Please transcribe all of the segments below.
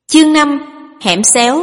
Chương 5. Hẻm xéo.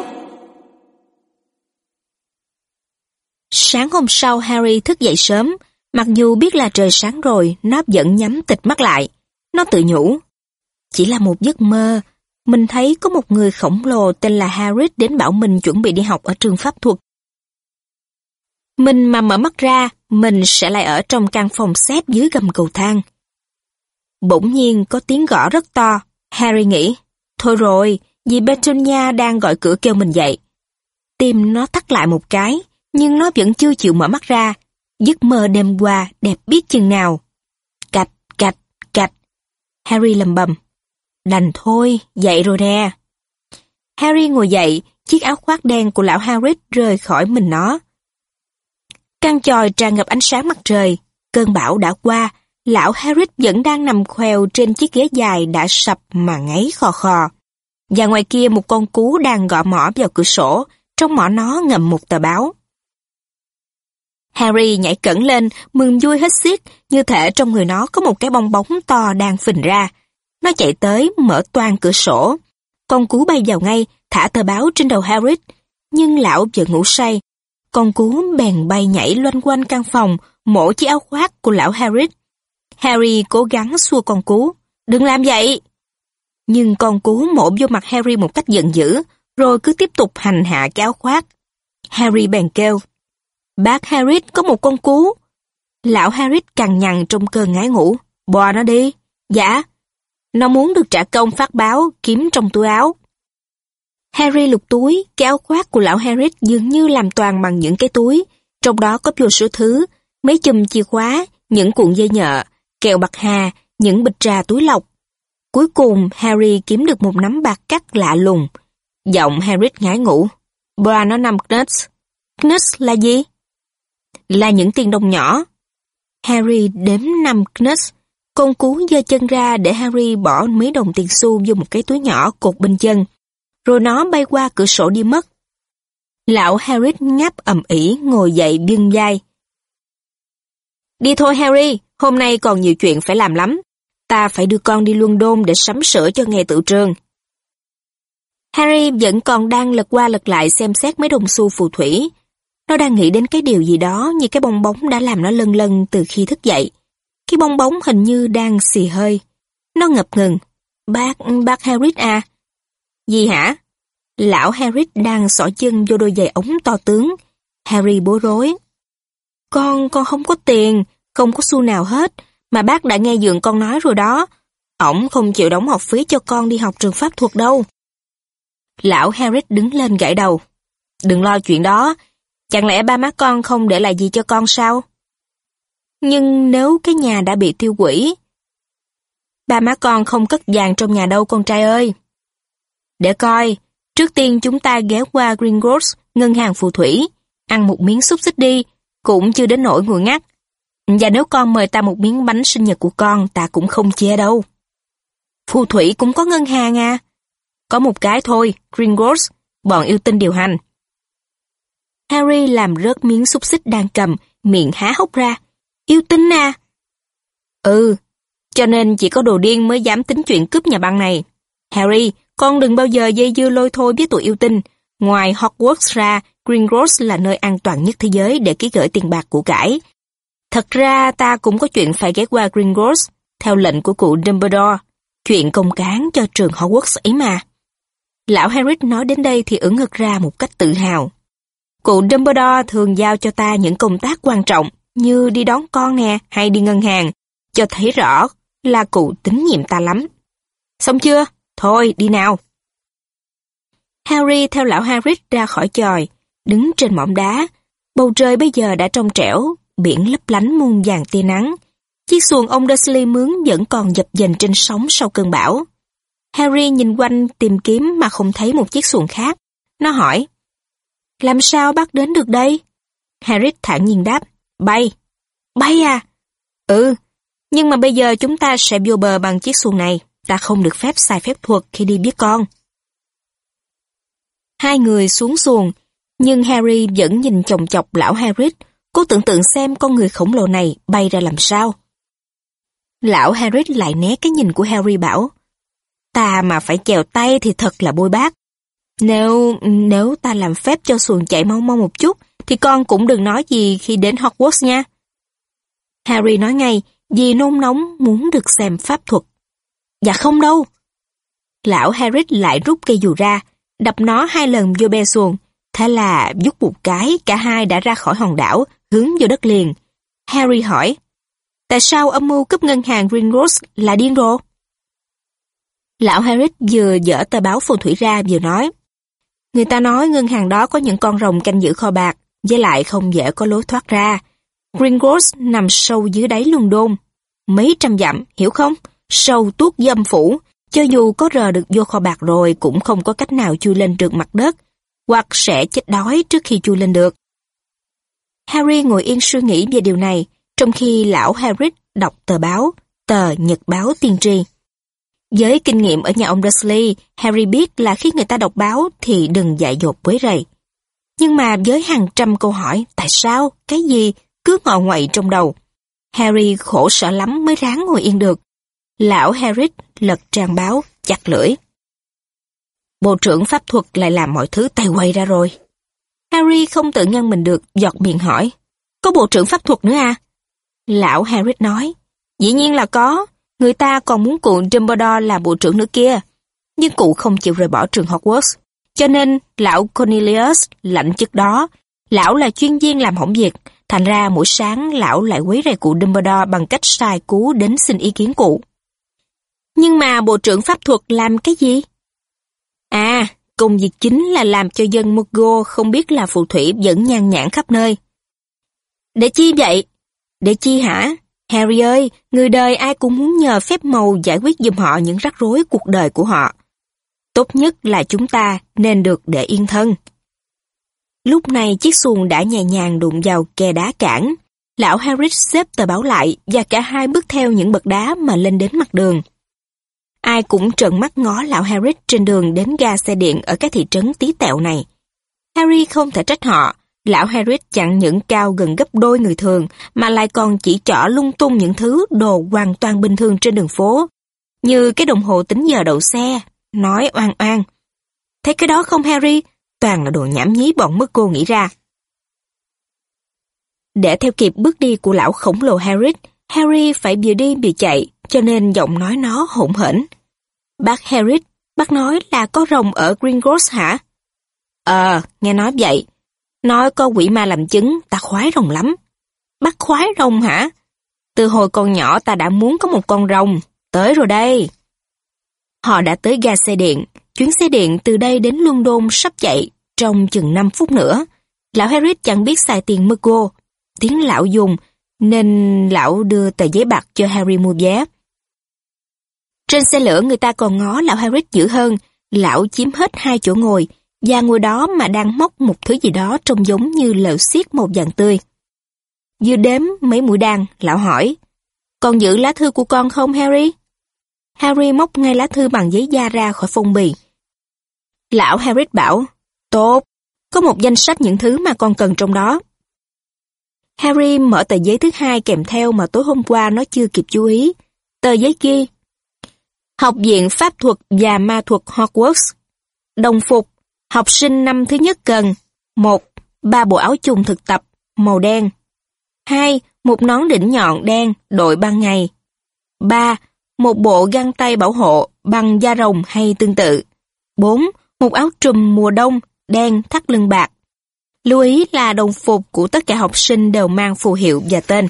Sáng hôm sau Harry thức dậy sớm, mặc dù biết là trời sáng rồi, nó vẫn nhắm tịt mắt lại. Nó tự nhủ, chỉ là một giấc mơ. Mình thấy có một người khổng lồ tên là Hagrid đến bảo mình chuẩn bị đi học ở trường pháp thuật. Mình mà mở mắt ra, mình sẽ lại ở trong căn phòng xếp dưới gầm cầu thang. Bỗng nhiên có tiếng gõ rất to. Harry nghĩ, thôi rồi, dì Petunia đang gọi cửa kêu mình dậy. Tim nó thắt lại một cái, nhưng nó vẫn chưa chịu mở mắt ra. Giấc mơ đêm qua đẹp biết chừng nào. Cạch, cạch, cạch. Harry lầm bầm. Đành thôi, dậy rồi nè. Harry ngồi dậy, chiếc áo khoác đen của lão Hagrid rời khỏi mình nó. Căn chòi tràn ngập ánh sáng mặt trời. Cơn bão đã qua, lão Hagrid vẫn đang nằm khoèo trên chiếc ghế dài đã sập mà ngáy khò khò. Và ngoài kia một con cú đang gõ mỏ vào cửa sổ, trong mỏ nó ngậm một tờ báo. Harry nhảy cẫng lên, mừng vui hết xiết, như thể trong người nó có một cái bong bóng to đang phình ra. Nó chạy tới, mở toang cửa sổ. Con cú bay vào ngay, thả tờ báo trên đầu Hagrid. Nhưng lão vẫn ngủ say. Con cú bèn bay nhảy loanh quanh căn phòng, mổ chiếc áo khoác của lão Hagrid. Harry cố gắng xua con cú. Đừng làm vậy! Nhưng con cú mổ vô mặt Harry một cách giận dữ, rồi cứ tiếp tục hành hạ cái áo khoác. Harry bèn kêu, bác Hagrid có một con cú. Lão Hagrid cằn nhằn trong cơn ngái ngủ. Bò nó đi. Dạ. Nó muốn được trả công phát báo, kiếm trong túi áo. Harry lục túi, cái áo khoác của lão Hagrid dường như làm toàn bằng những cái túi, trong đó có vô số thứ, mấy chùm chìa khóa, những cuộn dây nhợ, kẹo bạc hà, những bịch trà túi lọc. Cuối cùng, Harry kiếm được một nắm bạc cắt lạ lùng. Giọng Hagrid ngái ngủ. Bra nó 5 knuts. Knuts là gì? Là những tiền đồng nhỏ. Harry đếm 5 knuts. Con cú giơ chân ra để Harry bỏ mấy đồng tiền xu vô một cái túi nhỏ cột bên chân. Rồi nó bay qua cửa sổ đi mất. Lão Hagrid ngáp ầm ĩ ngồi dậy vươn vai. Đi thôi Harry, hôm nay còn nhiều chuyện phải làm lắm. Ta phải đưa con đi London để sắm sửa cho ngày tựu trường. Harry vẫn còn đang lật qua lật lại xem xét mấy đồng xu phù thủy. Nó đang nghĩ đến cái điều gì đó như cái bong bóng đã làm nó lân lân từ khi thức dậy. Cái bong bóng hình như đang xì hơi. Nó ngập ngừng. Bác Hagrid à? Gì hả? Lão Hagrid đang xỏ chân vô đôi giày ống to tướng. Harry bối rối. Con không có tiền, không có xu nào hết. Mà bác đã nghe dượng con nói rồi đó. Ổng không chịu đóng học phí cho con đi học trường pháp thuật đâu. Lão Hagrid đứng lên gãi đầu. Đừng lo chuyện đó. Chẳng lẽ ba má con không để lại gì cho con sao? Nhưng nếu cái nhà đã bị tiêu hủy, ba má con không cất vàng trong nhà đâu con trai ơi. Để coi, trước tiên chúng ta ghé qua Gringotts, ngân hàng phù thủy, ăn một miếng xúc xích đi, cũng chưa đến nỗi nguội ngắt. Và nếu con mời ta một miếng bánh sinh nhật của con, ta cũng không chê đâu. Phù thủy cũng có ngân hàng à? Có một cái thôi, Gringotts, bọn yêu tinh điều hành. Harry làm rớt miếng xúc xích đang cầm, miệng há hốc ra. Yêu tinh à? Ừ, cho nên chỉ có đồ điên mới dám tính chuyện cướp nhà băng này. Harry, con đừng bao giờ dây dưa lôi thôi với tụi yêu tinh. Ngoài Hogwarts ra, Gringotts là nơi an toàn nhất thế giới để ký gửi tiền bạc của cải. Thật ra ta cũng có chuyện phải ghé qua Gringotts, theo lệnh của cụ Dumbledore. Chuyện công cán cho trường Hogwarts ấy mà. Lão Hagrid nói đến đây thì ưỡn ngực ra một cách tự hào. Cụ Dumbledore thường giao cho ta những công tác quan trọng, như đi đón con nè, hay đi ngân hàng, cho thấy rõ là cụ tín nhiệm ta lắm. Xong chưa? Thôi, đi nào. Harry theo lão Hagrid ra khỏi chòi, đứng trên mỏm đá. Bầu trời bây giờ đã trong trẻo, biển lấp lánh muôn vàng tia nắng. Chiếc xuồng ông Dursley mướn vẫn còn dập dềnh trên sóng sau cơn bão. Harry nhìn quanh tìm kiếm mà không thấy một chiếc xuồng khác. Nó hỏi, làm sao bác đến được đây? Hagrid thản nhiên đáp, bay. Bay à? Ừ, nhưng mà bây giờ chúng ta sẽ vô bờ bằng chiếc xuồng này. Ta không được phép xài phép thuật khi đi biết con. Hai người xuống xuồng, nhưng Harry vẫn nhìn chòng chọc lão Hagrid, cố tưởng tượng xem con người khổng lồ này bay ra làm sao. Lão Hagrid lại né cái nhìn của Harry bảo, ta mà phải chèo tay thì thật là bôi bác. Nếu ta làm phép cho xuồng chạy mau mau một chút, thì con cũng đừng nói gì khi đến Hogwarts nha. Harry nói ngay, vì nôn nóng muốn được xem pháp thuật. Dạ không đâu. Lão Harry lại rút cây dù ra, đập nó 2 lần vô be xuồng. Thế là vút một cái, cả hai đã ra khỏi hòn đảo, hướng vô đất liền. Harry hỏi, tại sao âm mưu cướp ngân hàng Gringotts là điên rồ? Lão Harry vừa dở tờ báo phù thủy ra vừa nói, người ta nói ngân hàng đó có những con rồng canh giữ kho bạc, với lại không dễ có lối thoát ra. Gringotts nằm sâu dưới đáy London, mấy trăm dặm, hiểu không? Sâu tuốt dâm phủ, cho dù có rờ được vô kho bạc rồi cũng không có cách nào chui lên được mặt đất, hoặc sẽ chết đói trước khi chui lên được. Harry ngồi yên suy nghĩ về điều này, trong khi lão Hagrid đọc tờ nhật báo tiên tri. Với kinh nghiệm ở nhà ông Dursley, Harry biết là khi người ta đọc báo thì đừng dại dột quấy rầy. Nhưng mà với hàng trăm câu hỏi, tại sao, cái gì, cứ ngọ nguậy trong đầu, Harry khổ sở lắm mới ráng ngồi yên được. Lão Hagrid lật trang báo, chặt lưỡi. Bộ trưởng pháp thuật lại làm mọi thứ tay quay ra rồi. Harry không tự ngăn mình được, giọt miệng hỏi, có bộ trưởng pháp thuật nữa à? Lão Hagrid nói, dĩ nhiên là có, người ta còn muốn cụ Dumbledore là bộ trưởng nữa kia. Nhưng cụ không chịu rời bỏ trường Hogwarts, cho nên lão Cornelius lãnh chức đó. Lão là chuyên viên làm hỏng việc, thành ra mỗi sáng lão lại quấy rầy cụ Dumbledore bằng cách sai cú đến xin ý kiến cụ. Nhưng mà bộ trưởng pháp thuật làm cái gì? À, công việc chính là làm cho dân Muggle không biết là phù thủy vẫn nhan nhản khắp nơi. Để chi vậy? Để chi hả? Harry ơi, người đời ai cũng muốn nhờ phép màu giải quyết giùm họ những rắc rối cuộc đời của họ. Tốt nhất là chúng ta nên được để yên thân. Lúc này chiếc xuồng đã nhẹ nhàng đụng vào kè đá cản. Lão Hagrid xếp tờ báo lại và cả hai bước theo những bậc đá mà lên đến mặt đường. Ai cũng trợn mắt ngó lão Hagrid trên đường đến ga xe điện ở cái thị trấn tí tẹo này. Harry không thể trách họ. Lão Hagrid chẳng những cao gần gấp đôi người thường mà lại còn chỉ trỏ lung tung những thứ đồ hoàn toàn bình thường trên đường phố, như cái đồng hồ tính giờ đậu xe, nói oan oan. Thấy cái đó không Harry? Toàn là đồ nhảm nhí bọn Muggle nghĩ ra. Để theo kịp bước đi của lão khổng lồ Hagrid, Harry phải vừa đi vừa chạy, cho nên giọng nói nó hỗn hển. Bác Hagrid, bác nói là có rồng ở Gringotts hả? Nghe nói vậy. Nói có quỷ ma làm chứng, ta khoái rồng lắm. Bác khoái rồng hả? Từ hồi còn nhỏ ta đã muốn có một con rồng. Tới rồi đây. Họ đã tới ga xe điện. Chuyến xe điện từ đây đến London sắp chạy trong chừng 5 phút nữa. Lão Hagrid chẳng biết xài tiền Muggle. Tiếng lão dùng, nên lão đưa tờ giấy bạc cho Harry mua vé. Trên xe lửa người ta còn ngó lão Hagrid dữ hơn. Lão chiếm hết 2 chỗ ngồi, và ngồi đó mà đang móc một thứ gì đó trông giống như lợn xiết màu vàng tươi. Vừa đếm mấy mũi đan, lão hỏi, còn giữ lá thư của con không Harry? Harry móc ngay lá thư bằng giấy da ra khỏi phong bì. Lão Hagrid bảo, tốt, có một danh sách những thứ mà con cần trong đó. Harry mở tờ giấy thứ 2 kèm theo mà tối hôm qua nó chưa kịp chú ý. Tờ giấy ghi, Học viện Pháp thuật và Ma thuật Hogwarts. Đồng phục, học sinh năm thứ nhất cần 1. 3 bộ áo chùng thực tập, màu đen. 2. Một nón đỉnh nhọn đen, đội ban ngày. 3. Một bộ găng tay bảo hộ bằng da rồng hay tương tự. 4. Một áo trùm mùa đông, đen thắt lưng bạc. Lưu ý là đồng phục của tất cả học sinh đều mang phù hiệu và tên.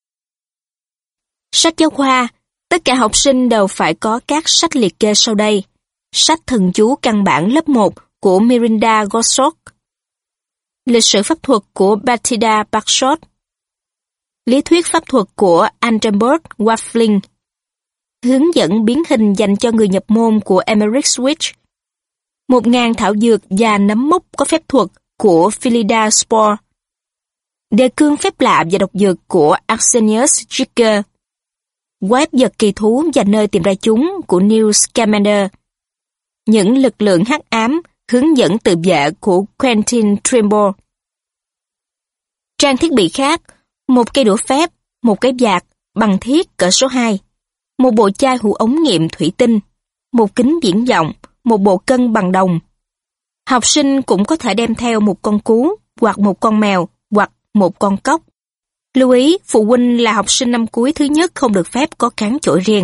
Sách giáo khoa, tất cả học sinh đều phải có các sách liệt kê sau đây. Sách thần chú căn bản lớp 1 của Mirinda Goshawk. Lịch sử pháp thuật của Bathilda Bagshot. Lý thuyết pháp thuật của Andrenberg Waffling. Hướng dẫn biến hình dành cho người nhập môn của Emmerich Switch. 1000 thảo dược và nấm mốc có phép thuật của Philida Spore. Đề cương phép lạ và độc dược của Arsenius Jicker. Web vật kỳ thú và nơi tìm ra chúng của Newt Scamander. Những lực lượng hắc ám, hướng dẫn tự vệ của Quentin Trimble. Trang thiết bị khác, một cây đũa phép, một cái vạc bằng thiết cỡ số 2, một bộ chai hũ ống nghiệm thủy tinh, một kính viễn vọng, một bộ cân bằng đồng. Học sinh cũng có thể đem theo một con cú, hoặc một con mèo, hoặc một con cóc. Lưu ý, phụ huynh là học sinh năm cuối thứ nhất không được phép có cán chổi riêng.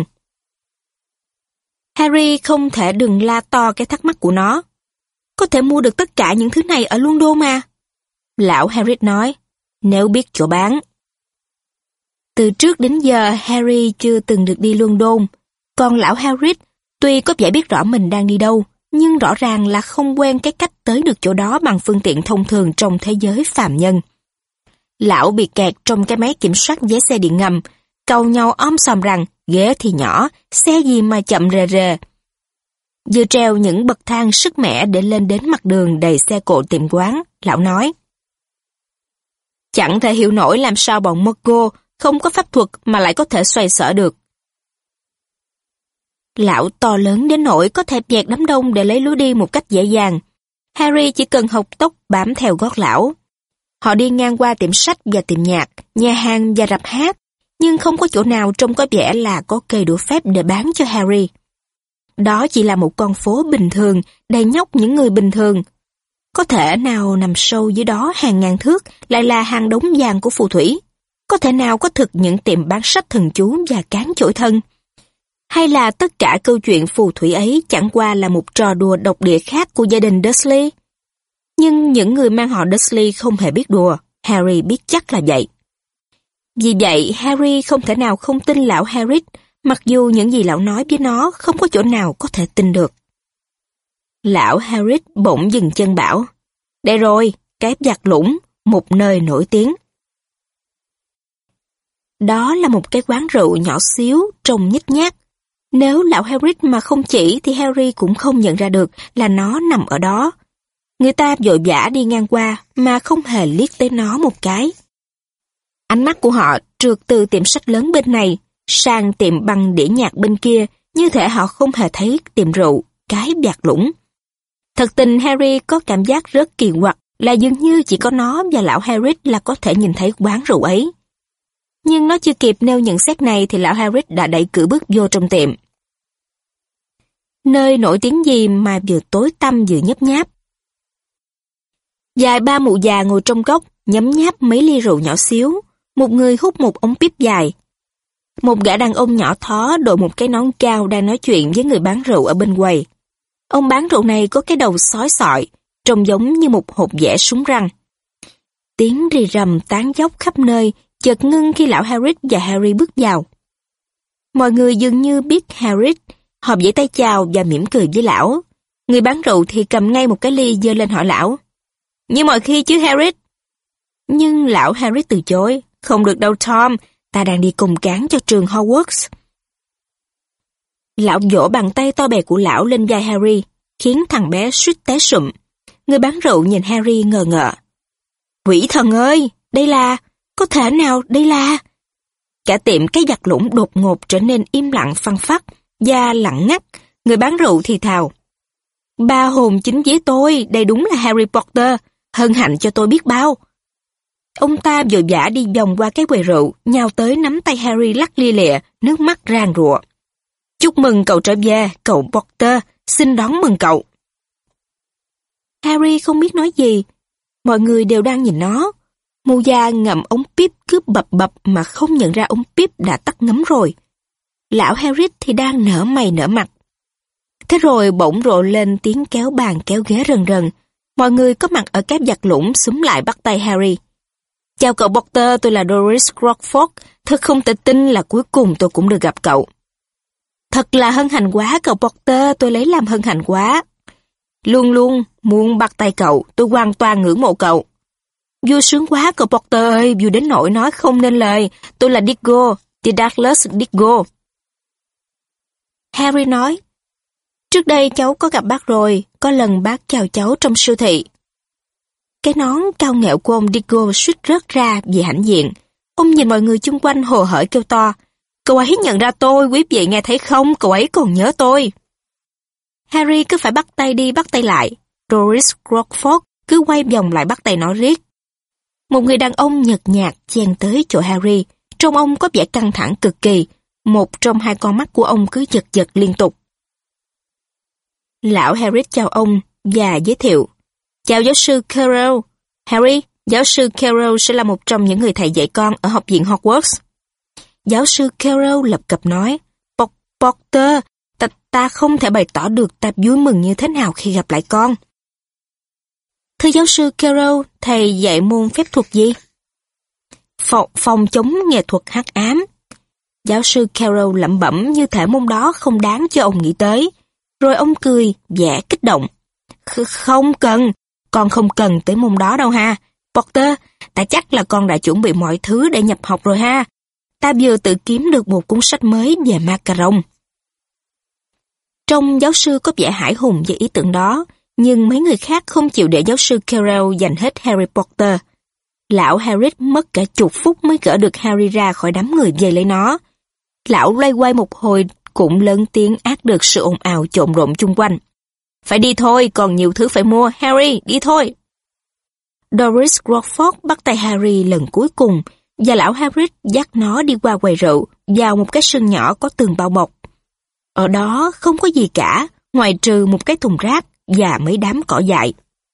Harry không thể đừng la to cái thắc mắc của nó. Có thể mua được tất cả những thứ này ở London mà. Lão Harry nói, nếu biết chỗ bán. Từ trước đến giờ, Harry chưa từng được đi London. Còn lão Harry, tuy có vẻ biết rõ mình đang đi đâu, nhưng rõ ràng là không quen cái cách tới được chỗ đó bằng phương tiện thông thường trong thế giới phàm nhân. Lão bị kẹt trong cái máy kiểm soát vé xe điện ngầm, cau nhau om sòm rằng ghế thì nhỏ, xe gì mà chậm rề rề. Vừa treo những bậc thang sức mẻ để lên đến mặt đường đầy xe cộ tiệm quán, lão nói. Chẳng thể hiểu nổi làm sao bọn Muggle không có pháp thuật mà lại có thể xoay sở được. Lão to lớn đến nỗi có thể dẹt đám đông để lấy lối đi một cách dễ dàng. Harry chỉ cần học tốc bám theo gót lão. Họ đi ngang qua tiệm sách và tiệm nhạc, nhà hàng và rạp hát, nhưng không có chỗ nào trông có vẻ là có cây đũa phép để bán cho Harry. Đó chỉ là một con phố bình thường, đầy nhóc những người bình thường. Có thể nào nằm sâu dưới đó hàng ngàn thước lại là hàng đống vàng của phù thủy? Có thể nào có thực những tiệm bán sách thần chú và cán chổi thân? Hay là tất cả câu chuyện phù thủy ấy chẳng qua là một trò đùa độc địa khác của gia đình Dursley? Nhưng những người mang họ Dursley không hề biết đùa, Harry biết chắc là vậy. Vì vậy, Harry không thể nào không tin lão Harry, mặc dù những gì lão nói với nó không có chỗ nào có thể tin được. Lão Harry bỗng dừng chân bảo, đây rồi, cái giặt lũng, một nơi nổi tiếng. Đó là một cái quán rượu nhỏ xíu, trông nhếch nhác. Nếu lão Harry mà không chỉ thì Harry cũng không nhận ra được là nó nằm ở đó. Người ta vội vã đi ngang qua mà không hề liếc tới nó một cái. Ánh mắt của họ trượt từ tiệm sách lớn bên này sang tiệm băng đĩa nhạc bên kia, như thể họ không hề thấy tiệm rượu, cái bạt lũng. Thật tình Harry có cảm giác rất kỳ quặc là dường như chỉ có nó và lão Harry là có thể nhìn thấy quán rượu ấy. Nhưng nó chưa kịp nêu nhận xét này thì lão Harry đã đẩy cửa bước vô trong tiệm. Nơi nổi tiếng gì mà vừa tối tăm vừa nhấp nháp. Vài ba mụ già ngồi trong góc, nhấm nháp mấy ly rượu nhỏ xíu, một người hút một ống píp dài. Một gã đàn ông nhỏ thó đội một cái nón cao đang nói chuyện với người bán rượu ở bên quầy. Ông bán rượu này có cái đầu sói sọi, trông giống như một hộp vẽ súng răng. Tiếng rì rầm tán dốc khắp nơi, chợt ngưng khi lão Harry và Harry bước vào. Mọi người dường như biết Harry, họ vẫy tay chào và mỉm cười với lão. Người bán rượu thì cầm ngay một cái ly giơ lên hỏi lão. Như mọi khi chứ Harry? Nhưng lão Harry từ chối. Không được đâu Tom, ta đang đi cùng cán cho trường Hogwarts. Lão vỗ bàn tay to bè của lão lên vai Harry, khiến thằng bé suýt té sụm. Người bán rượu nhìn Harry ngờ ngợ. Quỷ thần ơi, đây là... Có thể nào đây là... Cả tiệm cái giặt lũng đột ngột trở nên im lặng phăng phắc, da lặng ngắt. Người bán rượu thì thào. Ba hồn chính với tôi, đây đúng là Harry Potter, hân hạnh cho tôi biết bao. Ông ta vội vã đi vòng qua cái quầy rượu, nhào tới nắm tay Harry lắc lia lịa, nước mắt ràn rụa. Chúc mừng cậu trở về, cậu Potter, xin đón mừng cậu. Harry không biết nói gì, mọi người đều đang nhìn nó. Mụ già ngậm ống píp cứ bập bập mà không nhận ra ống píp đã tắt ngấm rồi. Lão Harry thì đang nở mày nở mặt. Thế rồi bỗng rộ lên tiếng kéo bàn kéo ghế rần rần. Mọi người có mặt ở cáp giặt lũng xúm lại bắt tay Harry. Chào cậu Potter, tôi là Doris Crockford. Thật không thể tin là cuối cùng tôi cũng được gặp cậu. Thật là hân hạnh quá cậu Potter, tôi lấy làm hân hạnh quá. Luôn luôn muốn bắt tay cậu, tôi hoàn toàn ngưỡng mộ cậu. Vui sướng quá cậu Potter ơi, vui đến nỗi nói không nên lời. Tôi là Diggo, Didaclus Diggo. Harry nói, trước đây cháu có gặp bác rồi, có lần bác chào cháu trong siêu thị. Cái nón cao nghẹo của ông Diggo suýt rớt ra vì hãnh diện. Ông nhìn mọi người chung quanh hồ hởi kêu to, cậu ấy nhận ra tôi, quý vị nghe thấy không, cậu ấy còn nhớ tôi. Harry cứ phải bắt tay đi bắt tay lại. Doris Crockford cứ quay vòng lại bắt tay nó riết. Một người đàn ông nhợt nhạt chen tới chỗ Harry, trông ông có vẻ căng thẳng cực kỳ, một trong hai con mắt của ông cứ giật giật liên tục. Lão Harris chào ông và giới thiệu. Chào giáo sư Carroll. Harry, giáo sư Carroll sẽ là một trong những người thầy dạy con ở học viện Hogwarts. Giáo sư Carroll lập cập nói, Potter, ta không thể bày tỏ được ta vui mừng như thế nào khi gặp lại con. Thưa giáo sư Carroll, thầy dạy môn phép thuật gì? Phòng chống nghệ thuật hắc ám. Giáo sư Carroll lẩm bẩm như thể môn đó không đáng cho ông nghĩ tới. Rồi ông cười, vẻ kích động. Không cần, con không cần tới môn đó đâu ha. Potter, ta chắc là con đã chuẩn bị mọi thứ để nhập học rồi ha. Ta vừa tự kiếm được một cuốn sách mới về macaron. Trông giáo sư có vẻ hãi hùng về ý tưởng đó, nhưng mấy người khác không chịu để giáo sư Carroll giành hết Harry Potter. Lão Harris mất cả chục phút mới gỡ được Harry ra khỏi đám người vây lấy nó. Lão loay hoay một hồi cũng lớn tiếng át được sự ồn ào trộn rộn chung quanh. Phải đi thôi, còn nhiều thứ phải mua. Harry, đi thôi. Doris Crawford bắt tay Harry lần cuối cùng, và lão Harris dắt nó đi qua quầy rượu, vào một cái sân nhỏ có tường bao bọc. Ở đó không có gì cả, ngoài trừ một cái thùng rác và mấy đám cỏ dại.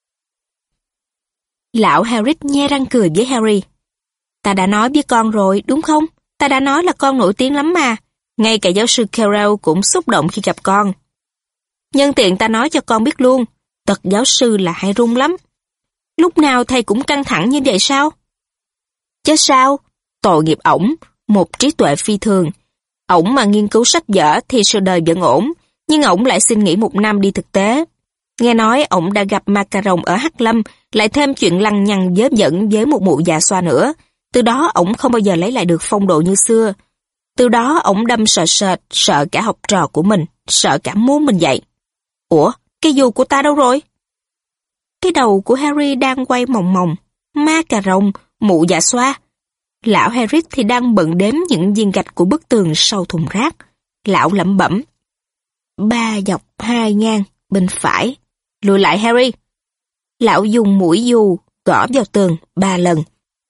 Lão Harris nhe răng cười với Harry. Ta đã nói với con rồi, đúng không? Ta đã nói là con nổi tiếng lắm mà. Ngay cả giáo sư Carroll cũng xúc động khi gặp con. Nhân tiện ta nói cho con biết luôn, tật giáo sư là hay run lắm. Lúc nào thầy cũng căng thẳng như vậy sao? Chứ sao? Tội nghiệp ổng, một trí tuệ phi thường. Ổng mà nghiên cứu sách vở thì sự đời vẫn ổn, nhưng ổng lại xin nghỉ 1 năm đi thực tế. Nghe nói ổng đã gặp macaron ở Hắc Lâm, lại thêm chuyện lăng nhăng vớ vẩn với một mụ già xoa nữa. Từ đó ổng không bao giờ lấy lại được phong độ như xưa. Từ đó ổng đâm sợ sệt, sợ cả học trò của mình, sợ cả môn mình dạy. Ủa, cái dù của ta đâu rồi? Cái đầu của Harry đang quay mòng mòng. Macaron, mụ già xoa. Lão Harris thì đang bận đếm những viên gạch của bức tường sau thùng rác. Lão lẩm bẩm. 3 dọc 2 ngang, bên phải. Lùi lại Harry. Lão dùng mũi dù gõ vào tường 3 lần.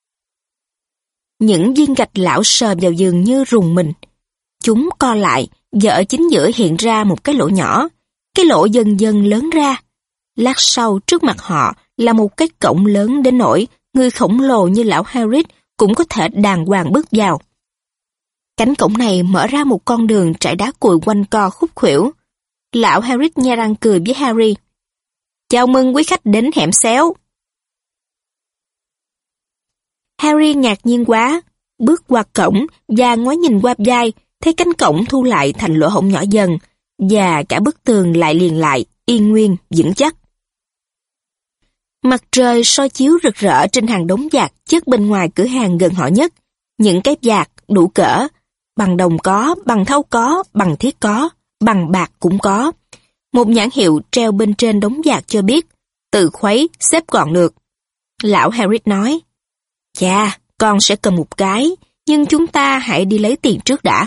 Những viên gạch lão sờ vào giường như rùng mình. Chúng co lại, và ở chính giữa hiện ra một cái lỗ nhỏ. Cái lỗ dần dần lớn ra. Lát sau trước mặt họ là một cái cổng lớn đến nỗi người khổng lồ như lão Harris cũng có thể đàng hoàng bước vào. Cánh cổng này mở ra một con đường trải đá cuội quanh co khúc khuỷu. Lão Harris nhe răng cười với Harry. Chào mừng quý khách đến hẻm xéo. Harry ngạc nhiên quá, bước qua cổng và ngoái nhìn qua vai, thấy cánh cổng thu lại thành lỗ hổng nhỏ dần, và cả bức tường lại liền lại, yên nguyên, vững chắc. Mặt trời soi chiếu rực rỡ trên hàng đống vạc chất bên ngoài cửa hàng gần họ nhất. Những cái vạc đủ cỡ, bằng đồng có, bằng thau có, bằng thiết có, bằng bạc cũng có. Một nhãn hiệu treo bên trên đống vạc cho biết, tự khuấy, xếp gọn được. Lão Harris nói, chà, con sẽ cần một cái, nhưng chúng ta hãy đi lấy tiền trước đã.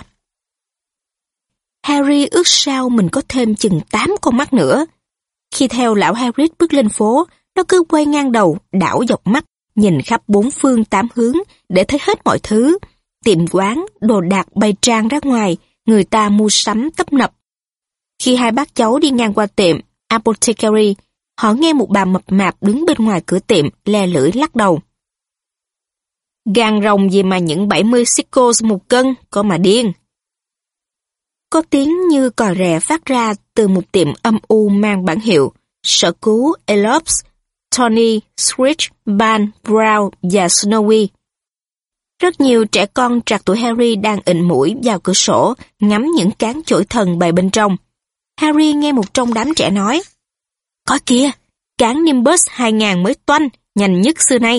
Harry ước sao mình có thêm chừng 8 con mắt nữa. Khi theo lão Harris bước lên phố, nó cứ quay ngang đầu, đảo dọc mắt, nhìn khắp 4 phương 8 hướng để thấy hết mọi thứ. Tiệm quán, đồ đạc bày tràn ra ngoài, người ta mua sắm tấp nập. Khi hai bác cháu đi ngang qua tiệm Apothecary, họ nghe một bà mập mạp đứng bên ngoài cửa tiệm le lưỡi lắc đầu. Gan rồng gì mà những 70 sickles 1 cân, có mà điên. Có tiếng như cò rè phát ra từ một tiệm âm u mang bản hiệu Sở cứu Elopes, Tony, Screech, Ban, Brown và Snowy. Rất nhiều trẻ con trạc tuổi Harry đang ịn mũi vào cửa sổ, ngắm những cán chổi thần bày bên trong. Harry nghe một trong đám trẻ nói, có kìa, cán Nimbus 2000 mới toanh, nhanh nhất xưa nay.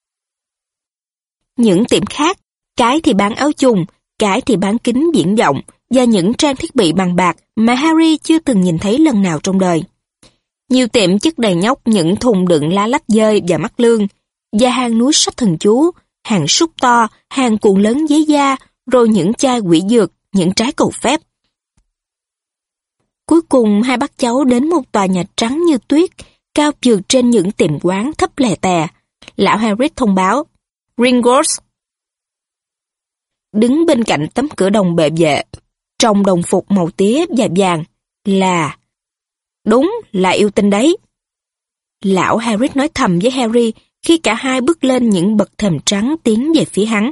Những tiệm khác, cái thì bán áo chùng, cái thì bán kính viễn vọng và những trang thiết bị bằng bạc mà Harry chưa từng nhìn thấy lần nào trong đời. Nhiều tiệm chất đầy nhóc những thùng đựng lá lách dơi và mắc lương, và hàng núi sách thần chú, hàng súp to, hàng cuộn lớn giấy da, rồi những chai quỷ dược, những trái cầu phép. Cuối cùng hai bác cháu đến một tòa nhà trắng như tuyết, cao vượt trên những tiệm quán thấp lè tè. Lão Harris thông báo, Gringotts. Đứng bên cạnh tấm cửa đồng bệ vệ, trong đồng phục màu tía và vàng, là Đúng là yêu tinh đấy. Lão Harris nói thầm với Harry khi cả hai bước lên những bậc thềm trắng tiến về phía hắn.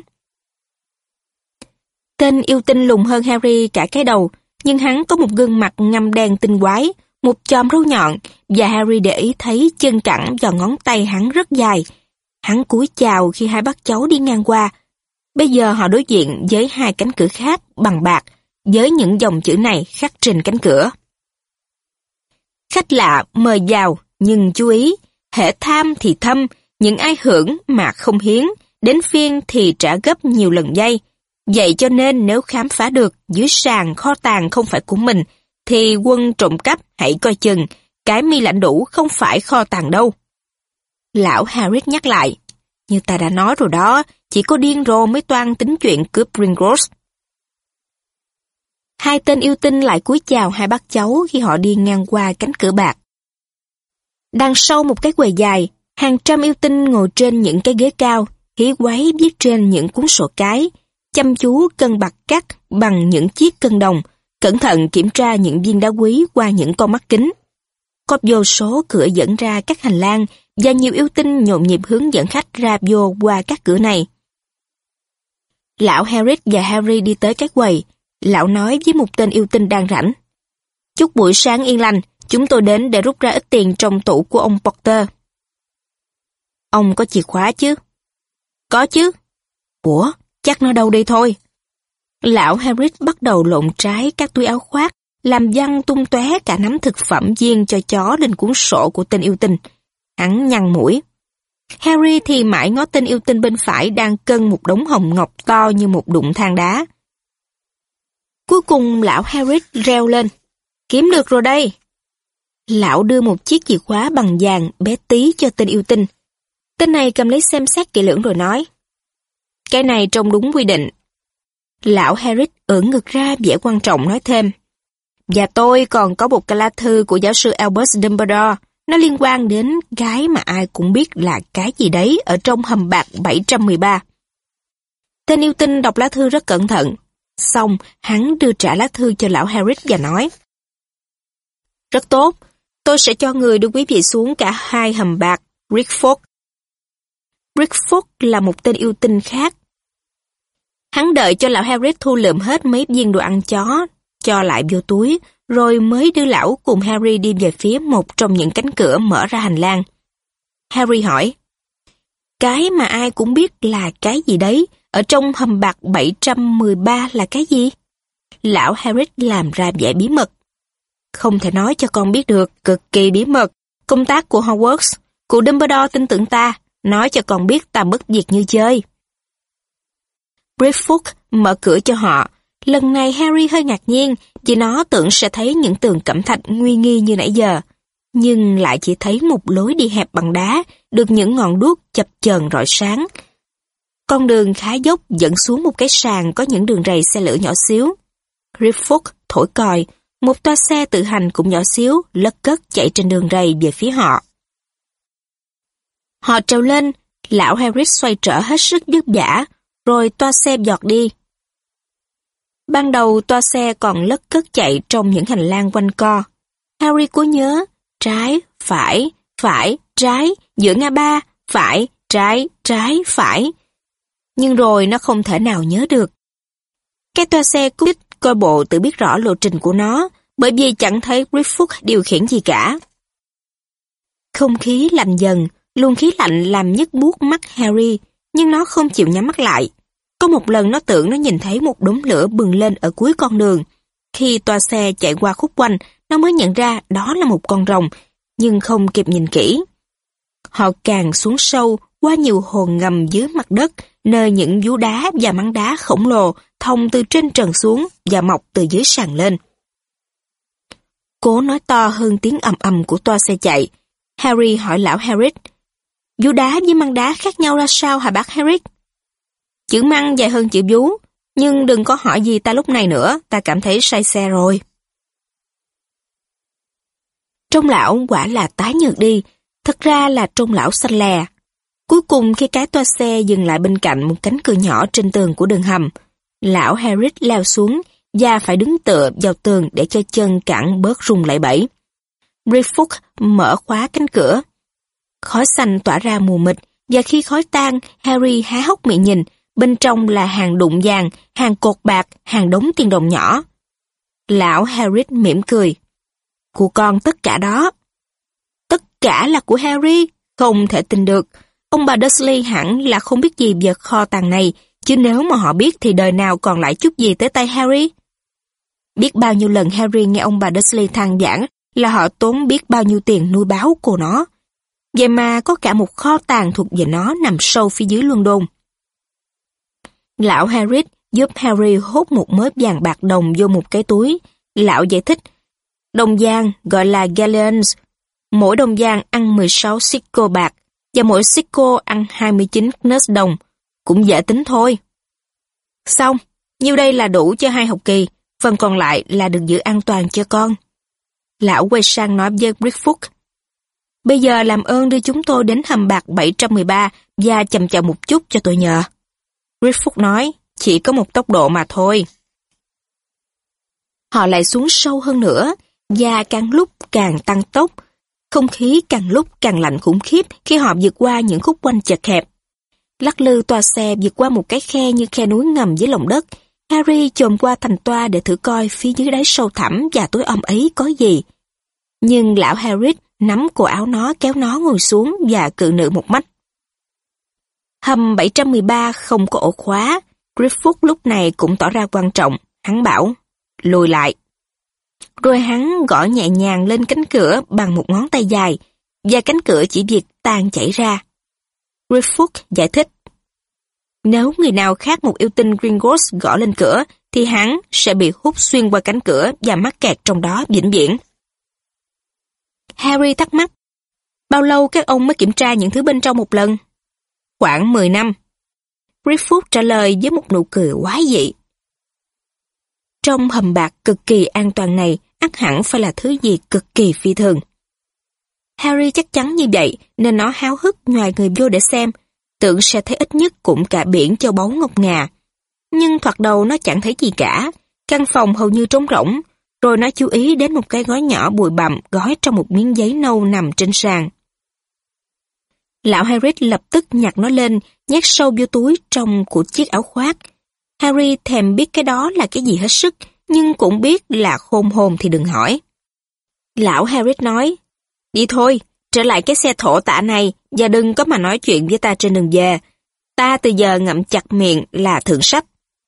Tên yêu tinh lùn hơn Harry cả cái đầu, nhưng hắn có một gương mặt ngăm đen tinh quái, một chòm râu nhọn, và Harry để ý thấy chân cẳng và ngón tay hắn rất dài. Hắn cúi chào khi hai bác cháu đi ngang qua. Bây giờ họ đối diện với hai cánh cửa khác bằng bạc, với những dòng chữ này khắc trên cánh cửa. Khách lạ mời vào, nhưng chú ý, hễ tham thì thâm, những ai hưởng mà không hiến, đến phiên thì trả gấp nhiều lần vay. Vậy cho nên nếu khám phá được dưới sàn kho tàng không phải của mình, thì quân trộm cắp hãy coi chừng, cái mi lãnh đủ không phải kho tàng đâu. Lão Harris nhắc lại, như ta đã nói rồi đó, chỉ có điên rồ mới toan tính chuyện cướp Gringotts. Hai tên yêu tinh lại cúi chào hai bác cháu khi họ đi ngang qua cánh cửa bạc. Đằng sau một cái quầy dài, hàng trăm yêu tinh ngồi trên những cái ghế cao, hí quáy viết trên những cuốn sổ cái, chăm chú cân bạc cắt bằng những chiếc cân đồng, cẩn thận kiểm tra những viên đá quý qua những con mắt kính. Có vô số cửa dẫn ra các hành lang, và nhiều yêu tinh nhộn nhịp hướng dẫn khách ra vô qua các cửa này. Lão Harris và Harry đi tới cái quầy. Lão nói với một tên yêu tinh đang rảnh. Chúc buổi sáng yên lành, chúng tôi đến để rút ra ít tiền trong tủ của ông Potter. Ông có chìa khóa chứ? Có chứ. Ủa, chắc nó đâu đây thôi. Lão Harris bắt đầu lộn trái các túi áo khoác, làm văng tung tóe cả nắm thực phẩm viên cho chó lên cuốn sổ của tên yêu tinh. Hắn nhăn mũi. Harry thì mãi ngó tên yêu tinh bên phải đang cân một đống hồng ngọc to như một đụng than đá. Cuối cùng lão Harris reo lên. Kiếm được rồi đây. Lão đưa một chiếc chìa khóa bằng vàng bé tí cho tên yêu tinh. Tên này cầm lấy xem xét kỹ lưỡng rồi nói. Cái này trông đúng quy định. Lão Harris ưỡn ngực ra vẻ quan trọng nói thêm. Và tôi còn có một cái lá thư của giáo sư Albus Dumbledore. Nó liên quan đến cái mà ai cũng biết là cái gì đấy ở trong hầm bạc 713. Tên yêu tinh đọc lá thư rất cẩn thận. Xong, hắn đưa trả lá thư cho lão Harris và nói. Rất tốt, tôi sẽ cho người đưa quý vị xuống cả hai hầm bạc, Rickford. Rickford là một tên yêu tinh khác. Hắn đợi cho lão Harris thu lượm hết mấy viên đồ ăn chó, cho lại vô túi, rồi mới đưa lão cùng Harry đi về phía một trong những cánh cửa mở ra hành lang. Harry hỏi, cái mà ai cũng biết là cái gì đấy, ở trong hầm bạc 713 là cái gì? Lão Harris làm ra vẻ bí mật. Không thể nói cho con biết được, cực kỳ bí mật. Công tác của Hogwarts, cụ Dumbledore tin tưởng ta, nói cho con biết ta bất diệt như chơi. Rickford mở cửa cho họ. Lần này Harry hơi ngạc nhiên vì nó tưởng sẽ thấy những tường cẩm thạch nguy nghi như nãy giờ, nhưng lại chỉ thấy một lối đi hẹp bằng đá, được những ngọn đuốc chập chờn rọi sáng. Con đường khá dốc dẫn xuống một cái sàn có những đường rầy xe lửa nhỏ xíu. Rickford thổi còi, một toa xe tự hành cũng nhỏ xíu, lất cất chạy trên đường rầy về phía họ. Họ trèo lên, lão Harris xoay trở hết sức vất vả, rồi toa xe giọt đi. Ban đầu toa xe còn lất cất chạy trong những hành lang quanh co. Harry cố nhớ, trái, phải, trái, giữa ngã ba, phải, trái, phải. Nhưng rồi nó không thể nào nhớ được. Cái toa xe cút coi bộ tự biết rõ lộ trình của nó, bởi vì chẳng thấy Rickford điều khiển gì cả. Không khí lạnh dần, luồng khí lạnh làm nhức buốt mắt Harry, nhưng nó không chịu nhắm mắt lại. Có một lần nó tưởng nó nhìn thấy một đốm lửa bừng lên ở cuối con đường. Khi toa xe chạy qua khúc quanh, nó mới nhận ra đó là một con rồng, nhưng không kịp nhìn kỹ. Họ càng xuống sâu qua nhiều hồ ngầm dưới mặt đất, nơi những vú đá và mắng đá khổng lồ thông từ trên trần xuống và mọc từ dưới sàn lên. Cố nói to hơn tiếng ầm ầm của toa xe chạy. Harry hỏi lão Harris, vú đá với măng đá khác nhau ra sao hả bác Harris? Chữ măng dài hơn chữ vú, nhưng đừng có hỏi gì ta lúc này nữa, ta cảm thấy say xe rồi. Trông lão quả là tái nhợt đi, thật ra là trông lão xanh lè. Cuối cùng khi cái toa xe dừng lại bên cạnh một cánh cửa nhỏ trên tường của đường hầm, lão Harris leo xuống và phải đứng tựa vào tường để cho chân cẳng bớt rung lẩy bẩy. Griffith mở khóa cánh cửa. Khói xanh tỏa ra mù mịt, và khi khói tan, Harry há hốc miệng nhìn, bên trong là hàng đụng vàng, hàng cột bạc, hàng đống tiền đồng nhỏ. Lão Harry mỉm cười. Của con tất cả đó. Tất cả là của Harry, không thể tin được. Ông bà Dursley hẳn là không biết gì về kho tàng này, chứ nếu mà họ biết thì đời nào còn lại chút gì tới tay Harry. Biết bao nhiêu lần Harry nghe ông bà Dursley than vãn là họ tốn biết bao nhiêu tiền nuôi báo cô nó. Vậy mà có cả một kho tàng thuộc về nó nằm sâu phía dưới London. Lão Harry giúp Harry hốt một mớ vàng bạc đồng vô một cái túi. Lão giải thích, đồng vàng gọi là galleons. Mỗi đồng vàng ăn 16 sickle bạc, và mỗi sickle ăn 29 knus đồng. Cũng dễ tính thôi. Xong, nhiêu đây là đủ cho 2 học kỳ, phần còn lại là được giữ an toàn cho con. Lão quay sang nói với Griffith, bây giờ làm ơn đưa chúng tôi đến hầm bạc 713 và chậm chậm một chút cho tôi nhờ. Griffith nói, chỉ có một tốc độ mà thôi. Họ lại xuống sâu hơn nữa, và càng lúc càng tăng tốc. Không khí càng lúc càng lạnh khủng khiếp khi họ vượt qua những khúc quanh chật hẹp. Lắc lư toa xe vượt qua một cái khe như khe núi ngầm dưới lòng đất. Harry chồm qua thành toa để thử coi phía dưới đáy sâu thẳm và tối om ấy có gì. Nhưng lão Harry nắm cổ áo nó kéo nó ngồi xuống và cự nữ một mách. Hầm 713 không có ổ khóa. Griffith lúc này cũng tỏ ra quan trọng. Hắn bảo, lùi lại. Rồi hắn gõ nhẹ nhàng lên cánh cửa bằng một ngón tay dài, và cánh cửa chỉ việc tan chảy ra. Griffith giải thích, nếu người nào khác một yêu tinh Gringotts gõ lên cửa, thì hắn sẽ bị hút xuyên qua cánh cửa và mắc kẹt trong đó vĩnh viễn. Harry thắc mắc, bao lâu các ông mới kiểm tra những thứ bên trong một lần? Khoảng 10 năm. Griffith trả lời với một nụ cười quái dị. Trong hầm bạc cực kỳ an toàn này, ắt hẳn phải là thứ gì cực kỳ phi thường. Harry chắc chắn như vậy, nên nó háo hức nhoài người vô để xem, tưởng sẽ thấy ít nhất cũng cả biển châu báu ngọc ngà. Nhưng thoạt đầu nó chẳng thấy gì cả, căn phòng hầu như trống rỗng, rồi nó chú ý đến một cái gói nhỏ bụi bặm gói trong một miếng giấy nâu nằm trên sàn. Lão Harry lập tức nhặt nó lên, nhét sâu vô túi trong của chiếc áo khoác. Harry thèm biết cái đó là cái gì hết sức, nhưng cũng biết là khôn hồn thì đừng hỏi. Lão Harry nói, đi thôi, trở lại cái xe thổ tả này, và đừng có mà nói chuyện với ta trên đường về. Ta từ giờ ngậm chặt miệng là thượng sách.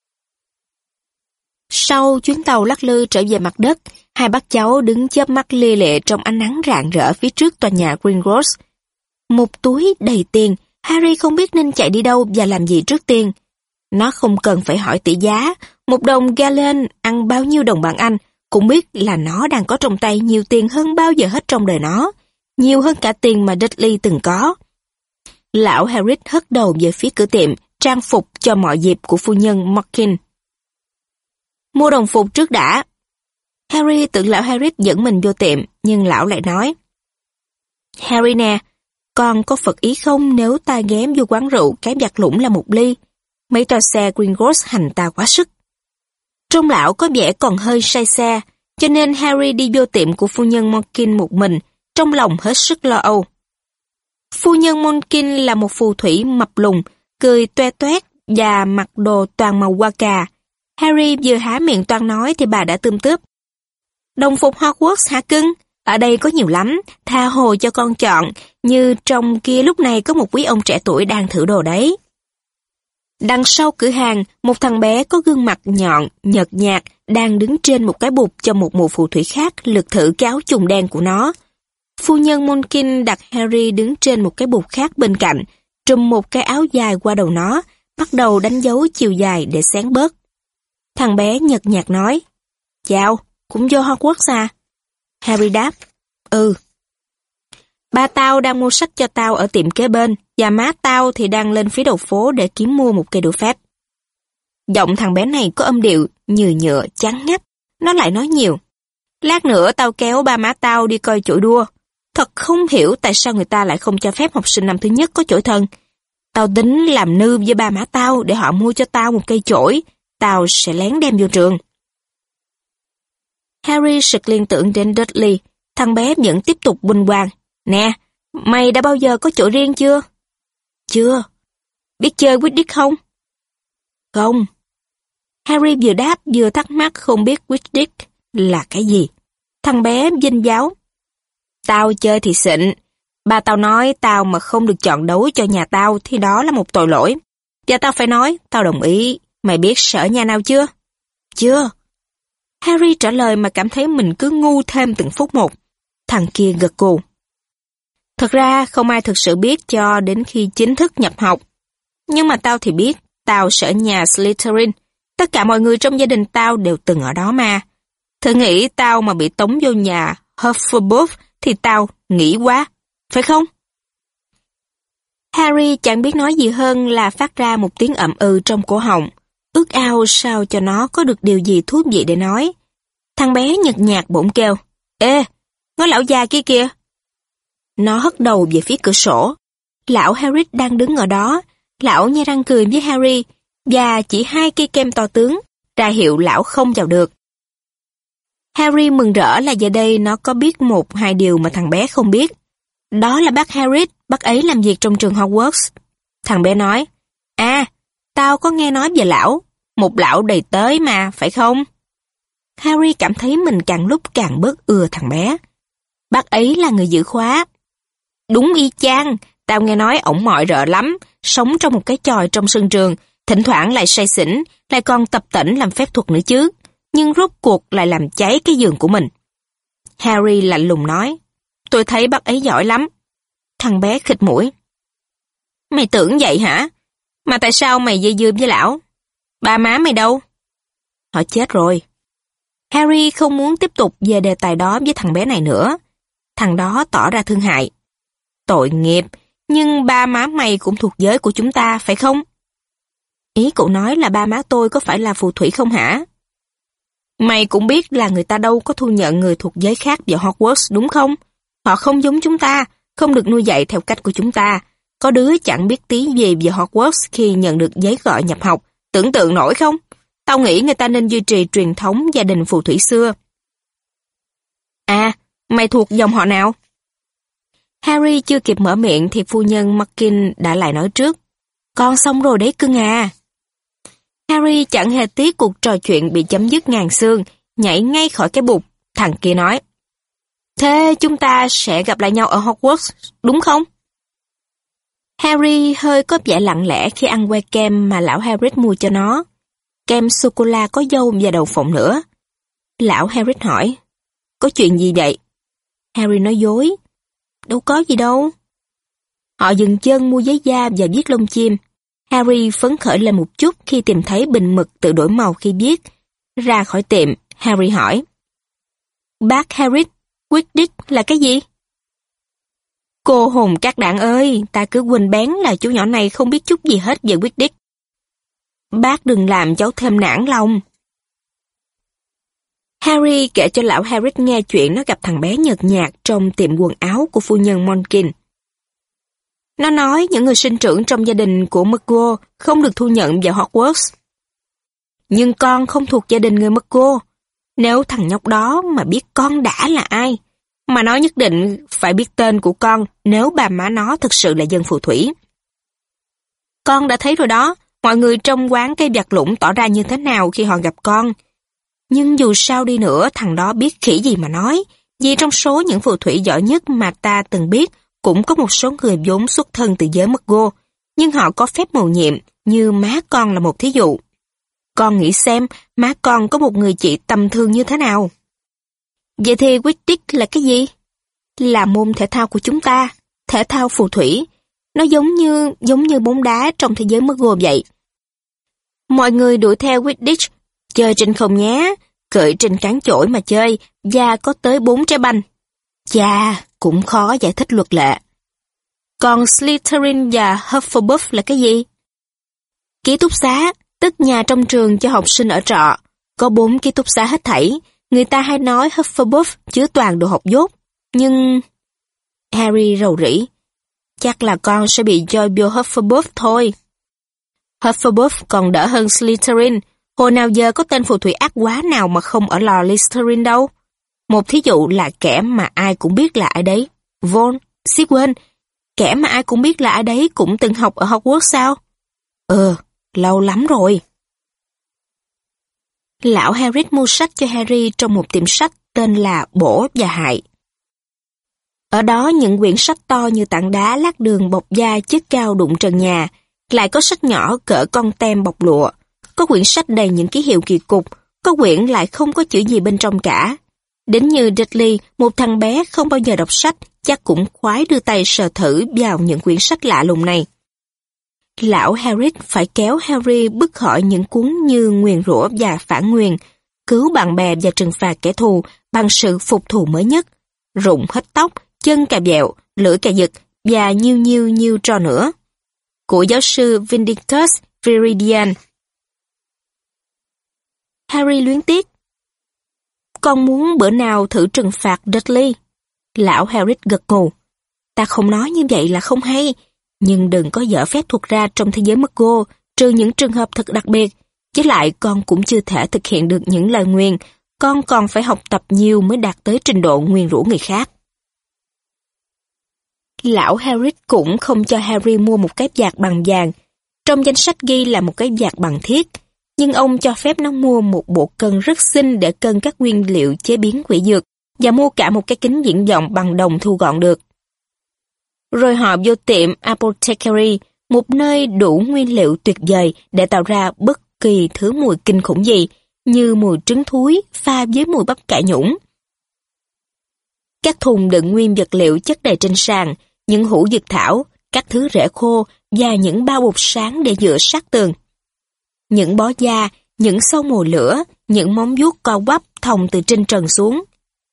Sau chuyến tàu lắc lư trở về mặt đất, hai bác cháu đứng chớp mắt lia lịa trong ánh nắng rạng rỡ phía trước tòa nhà Gringotts. Một túi đầy tiền, Harry không biết nên chạy đi đâu và làm gì trước tiên. Nó không cần phải hỏi tỷ giá, một đồng galleon ăn bao nhiêu đồng bảng Anh, cũng biết là nó đang có trong tay nhiều tiền hơn bao giờ hết trong đời nó, nhiều hơn cả tiền mà Dudley từng có. Lão Harry hất đầu về phía cửa tiệm, trang phục cho mọi dịp của phu nhân Morkin. Mua đồng phục trước đã. Harry tưởng lão Harry dẫn mình vô tiệm, nhưng lão lại nói, Harry nè, con có phật ý không nếu ta ghém vô quán rượu cái giặt lũng là một ly? Mấy toa xe Gringotts hành ta quá sức. Trông lão có vẻ còn hơi say xe, cho nên Harry đi vô tiệm của phu nhân Morkin một mình, trong lòng hết sức lo âu. Phu nhân Morkin là một phù thủy mập lùn, cười toe toét và mặc đồ toàn màu hoa cà. Harry vừa há miệng toan nói thì bà đã tươm tướp. Đồng phục Hogwarts hả cưng? Ở đây có nhiều lắm, tha hồ cho con chọn, như trong kia lúc này có một quý ông trẻ tuổi đang thử đồ đấy. Đằng sau cửa hàng, một thằng bé có gương mặt nhọn, nhợt nhạt, đang đứng trên một cái bục cho một mụ phù thủy khác lượt thử cái áo trùng đen của nó. Phu nhân Morkin đặt Harry đứng trên một cái bục khác bên cạnh, trùm một cái áo dài qua đầu nó, bắt đầu đánh dấu chiều dài để xén bớt. Thằng bé nhợt nhạt nói, chào, cũng vô Hogwarts à? Harry đáp, ừ. Ba tao đang mua sách cho tao ở tiệm kế bên, và má tao thì đang lên phía đầu phố để kiếm mua một cây đũa phép. Giọng thằng bé này có âm điệu nhừ nhựa chán ngắt, nó lại nói nhiều. Lát nữa tao kéo ba má tao đi coi chổi đua. Thật không hiểu tại sao người ta lại không cho phép học sinh năm thứ nhất có chổi thần. Tao tính làm nư với ba má tao để họ mua cho tao một cây chổi, tao sẽ lén đem vô trường. Harry sực liên tưởng đến Dudley. Thằng bé vẫn tiếp tục quỳnh quàng. Nè, mày đã bao giờ có chỗ riêng chưa? Chưa. Biết chơi Quidditch không? Không. Harry vừa đáp vừa thắc mắc không biết Quidditch là cái gì. Thằng bé vênh váo. Tao chơi thì xịn. Ba tao nói tao mà không được chọn đấu cho nhà tao thì đó là một tội lỗi. Và tao phải nói, tao đồng ý. Mày biết sở nhà nào chưa? Chưa. Harry trả lời mà cảm thấy mình cứ ngu thêm từng phút một. Thằng kia gật gù. Thật ra không ai thực sự biết cho đến khi chính thức nhập học. Nhưng mà tao thì biết, tao sở nhà Slytherin. Tất cả mọi người trong gia đình tao đều từng ở đó mà. Thử nghĩ tao mà bị tống vô nhà Hufflepuff thì tao nghĩ quá, phải không? Harry chẳng biết nói gì hơn là phát ra một tiếng ậm ừ trong cổ họng. Ước ao sao cho nó có được điều gì thú vị để nói. Thằng bé nhợt nhạt bỗng kêu, ê, ngó lão già kia kìa. Nó hất đầu về phía cửa sổ. Lão Harry đang đứng ở đó. Lão nhe răng cười với Harry và chỉ 2 cây kem to tướng, ra hiệu lão không vào được. Harry mừng rỡ là giờ đây nó có biết 1-2 điều mà thằng bé không biết. Đó là bác Harry, bác ấy làm việc trong trường Hogwarts. Thằng bé nói, tao có nghe nói về lão, một lão đầy tớ mà, phải không? Harry cảm thấy mình càng lúc càng bớt ưa thằng bé. Bác ấy là người giữ khóa. Đúng y chang, tao nghe nói ổng mọi rợ lắm, sống trong một cái chòi trong sân trường, thỉnh thoảng lại say xỉn, lại còn tập tễnh làm phép thuật nữa chứ, nhưng rốt cuộc lại làm cháy cái giường của mình. Harry lạnh lùng nói, tôi thấy bác ấy giỏi lắm. Thằng bé khịt mũi. Mày tưởng vậy hả? Mà tại sao mày dây dưa với lão? Ba má mày đâu? Họ chết rồi. Harry không muốn tiếp tục về đề tài đó với thằng bé này nữa. Thằng đó tỏ ra thương hại. Tội nghiệp, nhưng ba má mày cũng thuộc giới của chúng ta, phải không? Ý cậu nói là ba má tôi có phải là phù thủy không hả? Mày cũng biết là người ta đâu có thu nhận người thuộc giới khác vào Hogwarts đúng không? Họ không giống chúng ta, không được nuôi dạy theo cách của chúng ta. Có đứa chẳng biết tí gì về Hogwarts khi nhận được giấy gọi nhập học. Tưởng tượng nổi không? Tao nghĩ người ta nên duy trì truyền thống gia đình phù thủy xưa. Mày thuộc dòng họ nào? Harry chưa kịp mở miệng thì phu nhân Markin đã lại nói trước. Con xong rồi đấy cưng à. Harry chẳng hề tiếc cuộc trò chuyện bị chấm dứt ngàn xương, nhảy ngay khỏi cái bục. Thằng kia nói, thế chúng ta sẽ gặp lại nhau ở Hogwarts, đúng không? Harry hơi có vẻ lặng lẽ khi ăn que kem mà lão Harry mua cho nó. Kem sô-cô-la có dâu và đậu phộng nữa. Lão Harry hỏi, có chuyện gì vậy? Harry nói dối, đâu có gì đâu. Họ dừng chân mua giấy da và viết lông chim. Harry phấn khởi lên một chút khi tìm thấy bình mực tự đổi màu khi viết. Ra khỏi tiệm, Harry hỏi, bác Harry, Quidditch là cái gì? Cô hồn các đạn ơi, ta cứ quên bén là chú nhỏ này không biết chút gì hết về Quidditch. Bác đừng làm cháu thêm nản lòng. Harry kể cho lão Harry nghe chuyện nó gặp thằng bé nhợt nhạt trong tiệm quần áo của phu nhân Monkin. Nó nói những người sinh trưởng trong gia đình của McGonagall không được thu nhận vào Hogwarts. Nhưng con không thuộc gia đình người McGonagall. Nếu thằng nhóc đó mà biết con đã là ai, mà nó nhất định phải biết tên của con nếu bà má nó thực sự là dân phù thủy. Con đã thấy rồi đó, mọi người trong quán cây vặt lũng tỏ ra như thế nào khi họ gặp con. Nhưng dù sao đi nữa, thằng đó biết khỉ gì mà nói, vì trong số những phù thủy giỏi nhất mà ta từng biết, cũng có một số người vốn xuất thân từ giới McGonagall, nhưng họ có phép mầu nhiệm, như má con là một thí dụ. Con nghĩ xem, má con có một người chị tầm thường như thế nào? Vậy thì Quidditch là cái gì? Là môn thể thao của chúng ta, thể thao phù thủy. Nó giống như bóng đá trong thế giới McGonagall vậy. Mọi người đuổi theo Quidditch, chơi trên không nhé, cưỡi trên cán chổi mà chơi, và có tới 4 trái banh. Chà, cũng khó giải thích luật lệ. Còn Slytherin và Hufflepuff là cái gì? Ký túc xá, tức nhà trong trường cho học sinh ở trọ. Có 4 ký túc xá hết thảy. Người ta hay nói Hufflepuff chứa toàn đồ học dốt. Nhưng... Harry rầu rĩ. Chắc là con sẽ bị cho vô Hufflepuff thôi. Hufflepuff còn đỡ hơn Slytherin. Hồi nào giờ có tên phù thủy ác quá nào mà không ở lò Slytherin đâu. Một thí dụ là kẻ mà ai cũng biết là ai đấy. Von, quên, kẻ mà ai cũng biết là ai đấy cũng từng học ở Hogwarts sao? Lâu lắm rồi. Lão Hagrid mua sách cho Harry trong một tiệm sách tên là Bổ và Hại. Ở đó những quyển sách to như tảng đá lát đường bọc da chất cao đụng trần nhà, lại có sách nhỏ cỡ con tem bọc lụa, có quyển sách đầy những ký hiệu kỳ cục, có quyển lại không có chữ gì bên trong cả. Đến như Dudley, một thằng bé không bao giờ đọc sách, chắc cũng khoái đưa tay sờ thử vào những quyển sách lạ lùng này. Lão Hagrid phải kéo Harry bước khỏi những cuốn như nguyền rủa và phản nguyền, cứu bạn bè và trừng phạt kẻ thù bằng sự phục thù mới nhất, rụng hết tóc, chân cà vẹo, lưỡi cà giật và nhiêu trò nữa. Của giáo sư Vindictus Viridian. Harry luyến tiếc. Con muốn bữa nào thử trừng phạt Dudley. Lão Hagrid gật gù. Ta không nói như vậy là không hay, nhưng đừng có dở phép thuật ra trong thế giới McGonagall, trừ những trường hợp thật đặc biệt. Với lại con cũng chưa thể thực hiện được những lời nguyền, con còn phải học tập nhiều mới đạt tới trình độ nguyền rủa người khác. Lão Hagrid cũng không cho Harry mua một cái vạt bằng vàng. Trong danh sách ghi là một cái vạt bằng thiết, nhưng ông cho phép nó mua một bộ cân rất xinh để cân các nguyên liệu chế biến quỷ dược và mua cả một cái kính viễn vọng bằng đồng thu gọn được. Rồi họ vô tiệm Apothecary, một nơi đủ nguyên liệu tuyệt vời để tạo ra bất kỳ thứ mùi kinh khủng gì, như mùi trứng thúi pha với mùi bắp cải nhũng. Các thùng đựng nguyên vật liệu chất đầy trên sàn, những hũ dược thảo, các thứ rễ khô và những bao bột sáng để dựa sát tường. Những bó da, những sâu mồi lửa, những móng vuốt co quắp thòng từ trên trần xuống.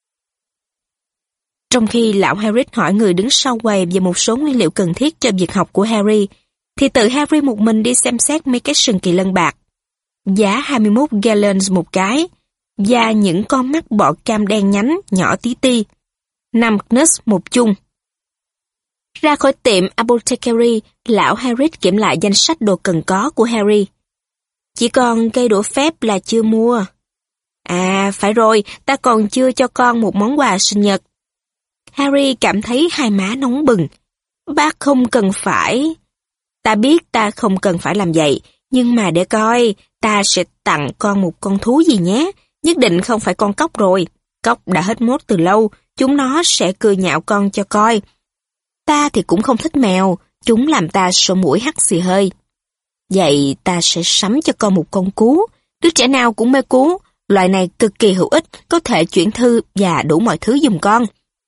Trong khi lão Hagrid hỏi người đứng sau quầy về một số nguyên liệu cần thiết cho việc học của Harry, thì tự Harry một mình đi xem xét mấy cái sừng kỳ lân bạc. Giá 21 gallons một cái, và những con mắt bọ cam đen nhánh nhỏ tí ti. 5 knus một chung. Ra khỏi tiệm Apothecary, lão Hagrid kiểm lại danh sách đồ cần có của Harry. Chỉ còn cây đũa phép là chưa mua. À, phải rồi, ta còn chưa cho con một món quà sinh nhật. Harry cảm thấy hai má nóng bừng. Bác không cần phải... Ta biết ta không cần phải làm vậy, nhưng mà để coi, ta sẽ tặng con một con thú gì nhé. Nhất định không phải con cóc rồi. Cóc đã hết mốt từ lâu, chúng nó sẽ cười nhạo con cho coi. Ta thì cũng không thích mèo, chúng làm ta sổ mũi hắt xì hơi. Vậy ta sẽ sắm cho con một con cú. Đứa trẻ nào cũng mê cú, loại này cực kỳ hữu ích, có thể chuyển thư và đủ mọi thứ giùm con.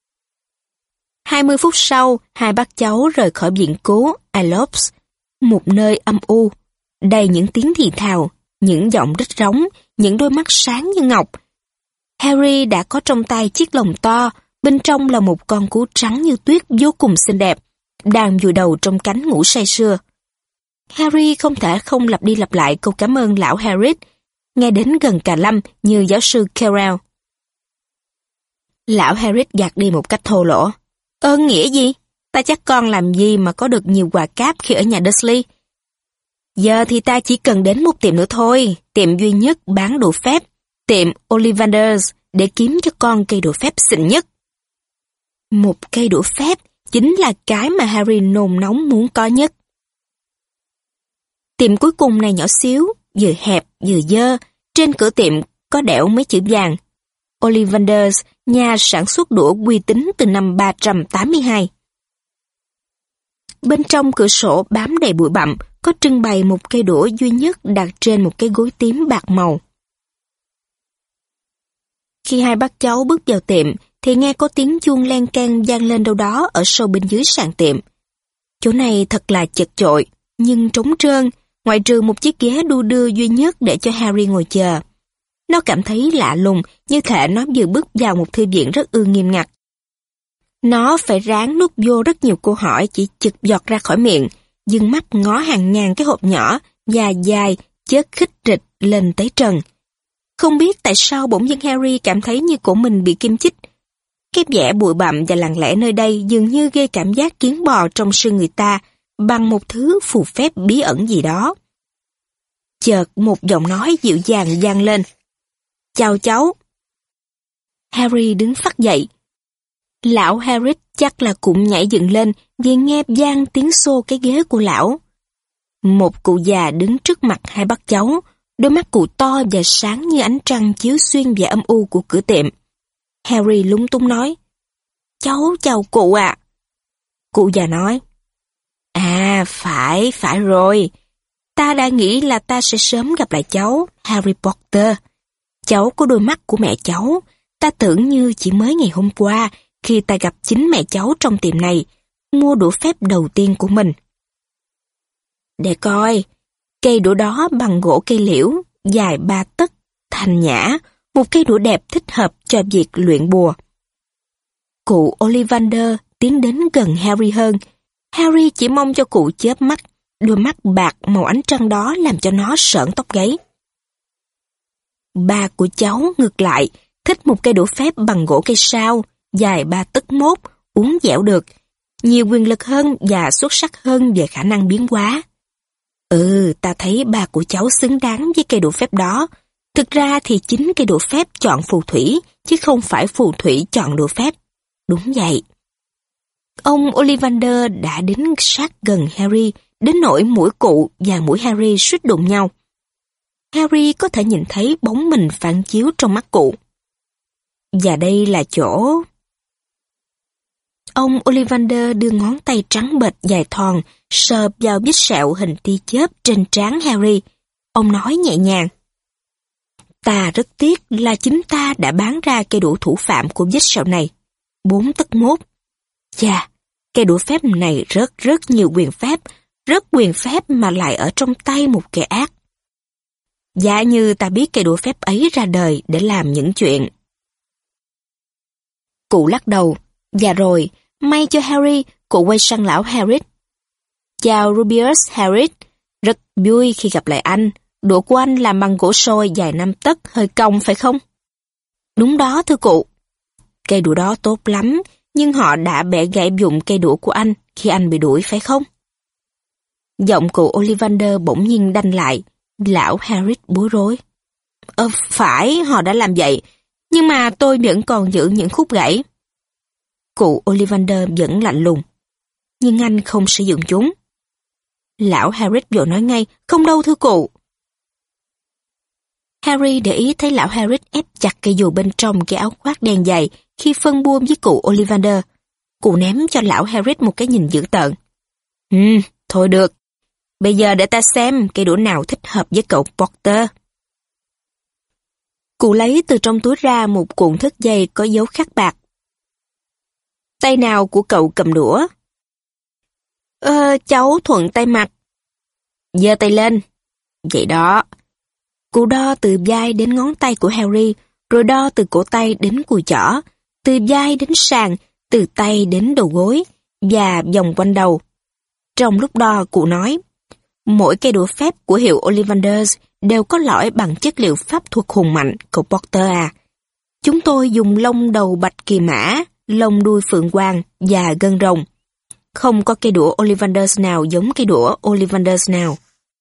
20 phút sau, hai bác cháu rời khỏi viện cứu Allops, một nơi âm u, đầy những tiếng thì thào, những giọng rít rống, những đôi mắt sáng như ngọc. Harry đã có trong tay chiếc lồng to, bên trong là một con cú trắng như tuyết vô cùng xinh đẹp, đang vùi đầu trong cánh ngủ say sưa. Harry không thể không lặp đi lặp lại câu cảm ơn lão Hagrid, nghe đến gần cà lâm như giáo sư Quirrell. Lão Hagrid gạt đi một cách thô lỗ. Ơn nghĩa gì? Ta chắc con làm gì mà có được nhiều quà cáp khi ở nhà Dursley. Giờ thì ta chỉ cần đến một tiệm nữa thôi, tiệm duy nhất bán đồ phép, tiệm Ollivanders, để kiếm cho con cây đồ phép xịn nhất. Một cây đũa phép chính là cái mà Harry nôn nóng muốn có nhất. Tiệm cuối cùng này nhỏ xíu, vừa hẹp vừa dơ, trên cửa tiệm có đẽo mấy chữ vàng. Ollivanders, nhà sản xuất đũa uy tín từ năm 382. Bên trong cửa sổ bám đầy bụi bặm, có trưng bày một cây đũa duy nhất đặt trên một cái gối tím bạc màu. Khi hai bác cháu bước vào tiệm, thì nghe có tiếng chuông len keng vang lên đâu đó ở sâu bên dưới sàn tiệm. Chỗ này thật là chật chội, nhưng trống trơn, ngoại trừ một chiếc ghế đu đưa duy nhất để cho Harry ngồi chờ. Nó cảm thấy lạ lùng, như thể nó vừa bước vào một thư viện rất nghiêm ngặt. Nó phải ráng nuốt vô rất nhiều câu hỏi chỉ chực giọt ra khỏi miệng, dừng mắt ngó hàng ngàn cái hộp nhỏ và dài, chớt khích rịch lên tới trần. Không biết tại sao bỗng dưng Harry cảm thấy như cổ mình bị kim chích. Cái vẻ bụi bặm và lặng lẽ nơi đây dường như gây cảm giác kiến bò trong xương người ta bằng một thứ phù phép bí ẩn gì đó. Chợt một giọng nói dịu dàng vang lên. Chào cháu. Harry đứng phắt dậy. Lão Hagrid chắc là cũng nhảy dựng lên vì nghe vang tiếng xô cái ghế của lão. Một cụ già đứng trước mặt hai bác cháu, đôi mắt cụ to và sáng như ánh trăng chiếu xuyên vẻ âm u của cửa tiệm. Harry lúng túng nói, cháu chào cụ ạ. Cụ già nói, à, phải rồi. Ta đã nghĩ là ta sẽ sớm gặp lại cháu, Harry Potter. Cháu có đôi mắt của mẹ cháu. Ta tưởng như chỉ mới ngày hôm qua, khi ta gặp chính mẹ cháu trong tiệm này, mua đũa phép đầu tiên của mình. Để coi, cây đũa đó bằng gỗ cây liễu, dài 3 tấc, thanh nhã, một cây đũa đẹp thích hợp cho việc luyện bùa. Cụ Ollivander tiến đến gần Harry hơn. Harry chỉ mong cho cụ chớp mắt, đôi mắt bạc màu ánh trăng đó làm cho nó sởn tóc gáy. Ba của cháu ngược lại, thích một cây đũa phép bằng gỗ cây sao, dài 3 tấc mốt, uốn dẻo được, nhiều quyền lực hơn và xuất sắc hơn về khả năng biến hóa. Ta thấy ba của cháu xứng đáng với cây đũa phép đó. Thực ra thì chính cây đũa phép chọn phù thủy, chứ không phải phù thủy chọn đũa phép. Đúng vậy. Ông Ollivander đã đến sát gần Harry, đến nỗi mũi cụ và mũi Harry suýt đụng nhau. Harry có thể nhìn thấy bóng mình phản chiếu trong mắt cụ. Và đây là chỗ... Ông Ollivander đưa ngón tay trắng bệch dài thon, sờ vào vết sẹo hình tia chớp trên trán Harry. Ông nói nhẹ nhàng. Ta rất tiếc là chính ta đã bán ra cây đũa thủ phạm của vết sẹo này. 4 tấc mốt. Chà, cây đũa phép này rất nhiều quyền phép, rất quyền phép mà lại ở trong tay một kẻ ác. Giả như ta biết cây đũa phép ấy ra đời để làm những chuyện. Cụ lắc đầu, và rồi, may cho Harry, cụ quay sang lão Hagrid. Chào Rubeus Hagrid, rất vui khi gặp lại anh. Đũa của anh làm bằng gỗ sồi dài 5 tấc, hơi cong phải không? Đúng đó thưa cụ. Cây đũa đó tốt lắm, nhưng họ đã bẻ gãy vụn cây đũa của anh khi anh bị đuổi phải không? Giọng cụ Ollivander bỗng nhiên đanh lại. Lão Hagrid bối rối. Phải, họ đã làm vậy, nhưng mà tôi vẫn còn giữ những khúc gãy. Cụ Ollivander vẫn lạnh lùng. Nhưng anh không sử dụng chúng. Lão Hagrid vội nói ngay, không đâu thưa cụ. Harry để ý thấy lão Hagrid ép chặt cây dù bên trong cái áo khoác đen dày khi phân bua với cụ Ollivander. Cụ ném cho lão Hagrid một cái nhìn dữ tợn. Thôi được. Bây giờ để ta xem cây đũa nào thích hợp với cậu Potter. Cụ lấy từ trong túi ra một cuộn thớt dây có dấu khắc bạc. Tay nào của cậu cầm đũa? Cháu thuận tay mặt. Giơ tay lên. Vậy đó. Cụ đo từ vai đến ngón tay của Harry, rồi đo từ cổ tay đến cùi chỏ, từ vai đến sàn, từ tay đến đầu gối, và vòng quanh đầu. Trong lúc đo, cụ nói, mỗi cây đũa phép của hiệu Ollivanders đều có lõi bằng chất liệu pháp thuật hùng mạnh, cậu Potter à. Chúng tôi dùng lông đầu bạch kỳ mã, lông đuôi phượng hoàng và gân rồng. Không có cây đũa Ollivanders nào giống cây đũa Ollivanders nào.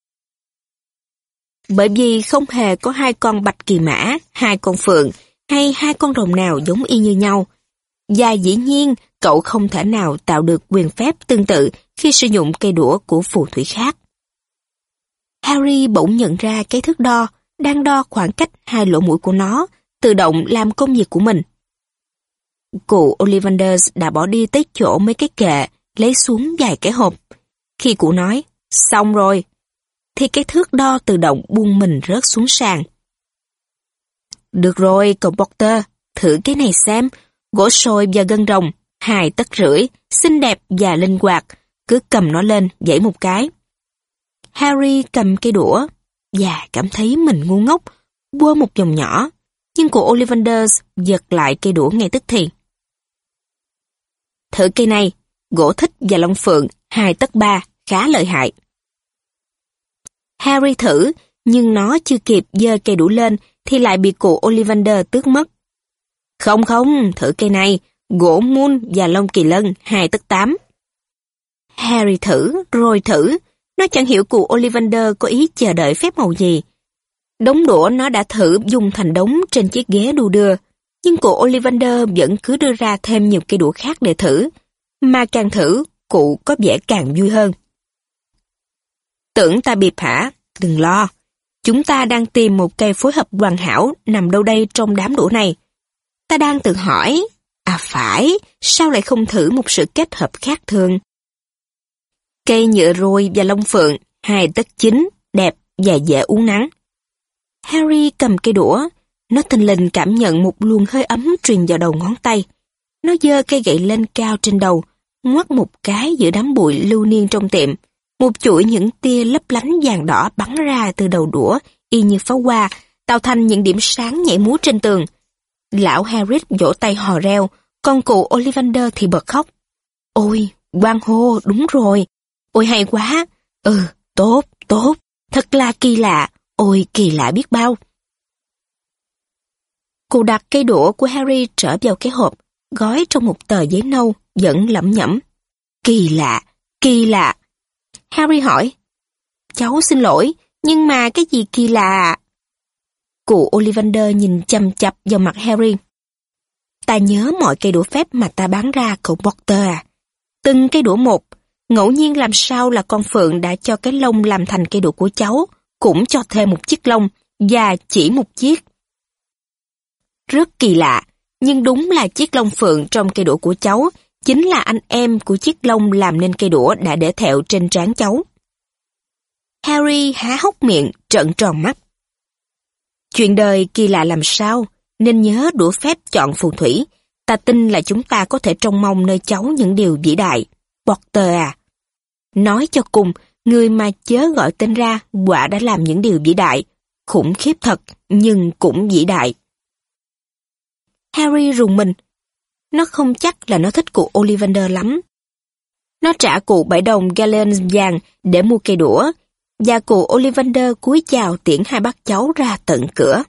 Bởi vì không hề có 2 con bạch kỳ mã, 2 con phượng hay 2 con rồng nào giống y như nhau. Và dĩ nhiên, cậu không thể nào tạo được quyền phép tương tự khi sử dụng cây đũa của phù thủy khác. Harry bỗng nhận ra cái thước đo đang đo khoảng cách 2 lỗ mũi của nó, tự động làm công việc của mình. Cụ Ollivanders đã bỏ đi tới chỗ mấy cái kệ, lấy xuống vài cái hộp. Khi cụ nói, xong rồi, thì cái thước đo tự động buông mình rớt xuống sàn. Được rồi, cậu Potter, thử cái này xem, gỗ sồi và gân rồng, 2 tấc rưỡi, xinh đẹp và linh hoạt, cứ cầm nó lên, giãy một cái. Harry cầm cây đũa, và cảm thấy mình ngu ngốc, quơ một vòng nhỏ, nhưng cụ Ollivanders giật lại cây đũa ngay tức thì. Thử cây này, gỗ thích và long phượng, 2 tấc 3, khá lợi hại. Harry thử, nhưng nó chưa kịp giơ cây đũa lên thì lại bị cụ Ollivander tước mất. Không, thử cây này, gỗ mun và lông kỳ lân, 2 tấc 8. Harry thử, rồi thử, nó chẳng hiểu cụ Ollivander có ý chờ đợi phép màu gì. Đống đũa nó đã thử dùng thành đống trên chiếc ghế đu đưa. Nhưng cụ Ollivander vẫn cứ đưa ra thêm nhiều cây đũa khác để thử. Mà càng thử, cụ có vẻ càng vui hơn. Tưởng ta bịp hả? Đừng lo. Chúng ta đang tìm một cây phối hợp hoàn hảo nằm đâu đây trong đám đũa này. Ta đang tự hỏi, phải, sao lại không thử một sự kết hợp khác thường? Cây nhựa ruồi và lông phượng, hai tất chính, đẹp và dễ uốn nắn. Harry cầm cây đũa, nó thình lình cảm nhận một luồng hơi ấm truyền vào đầu ngón tay. Nó giơ cây gậy lên cao trên đầu, ngoắt một cái giữa đám bụi lưu niên trong tiệm. Một chuỗi những tia lấp lánh vàng đỏ bắn ra từ đầu đũa, y như pháo hoa, tạo thành những điểm sáng nhảy múa trên tường. Lão Hagrid vỗ tay hò reo, còn cụ Ollivander thì bật khóc. Ôi, quang hô, đúng rồi. Ôi hay quá. Tốt, thật là kỳ lạ. Ôi, kỳ lạ biết bao. Cụ đặt cây đũa của Harry trở vào cái hộp, gói trong một tờ giấy nâu, vẫn lẩm nhẩm. Kỳ lạ. Harry hỏi, cháu xin lỗi, nhưng mà cái gì kỳ lạ? Cụ Ollivander nhìn chằm chằm vào mặt Harry. Ta nhớ mọi cây đũa phép mà ta bán ra, cậu Potter à. Từng cây đũa một, ngẫu nhiên làm sao là con phượng đã cho cái lông làm thành cây đũa của cháu, cũng cho thêm một chiếc lông, và chỉ một chiếc. Rất kỳ lạ, nhưng đúng là chiếc lông phượng trong cây đũa của cháu chính là anh em của chiếc lông làm nên cây đũa đã để thẹo trên trán cháu. Harry há hốc miệng, trợn tròn mắt. Chuyện đời kỳ lạ làm sao, nên nhớ đũa phép chọn phù thủy. Ta tin là chúng ta có thể trông mong nơi cháu những điều vĩ đại. Potter à. Nói cho cùng, người mà chớ gọi tên ra quả đã làm những điều vĩ đại. Khủng khiếp thật, nhưng cũng vĩ đại. Harry rùng mình. Nó không chắc là nó thích cụ Ollivander lắm. Nó trả cụ 7 đồng galleon vàng để mua cây đũa, và cụ Ollivander cúi chào tiễn hai bác cháu ra tận cửa.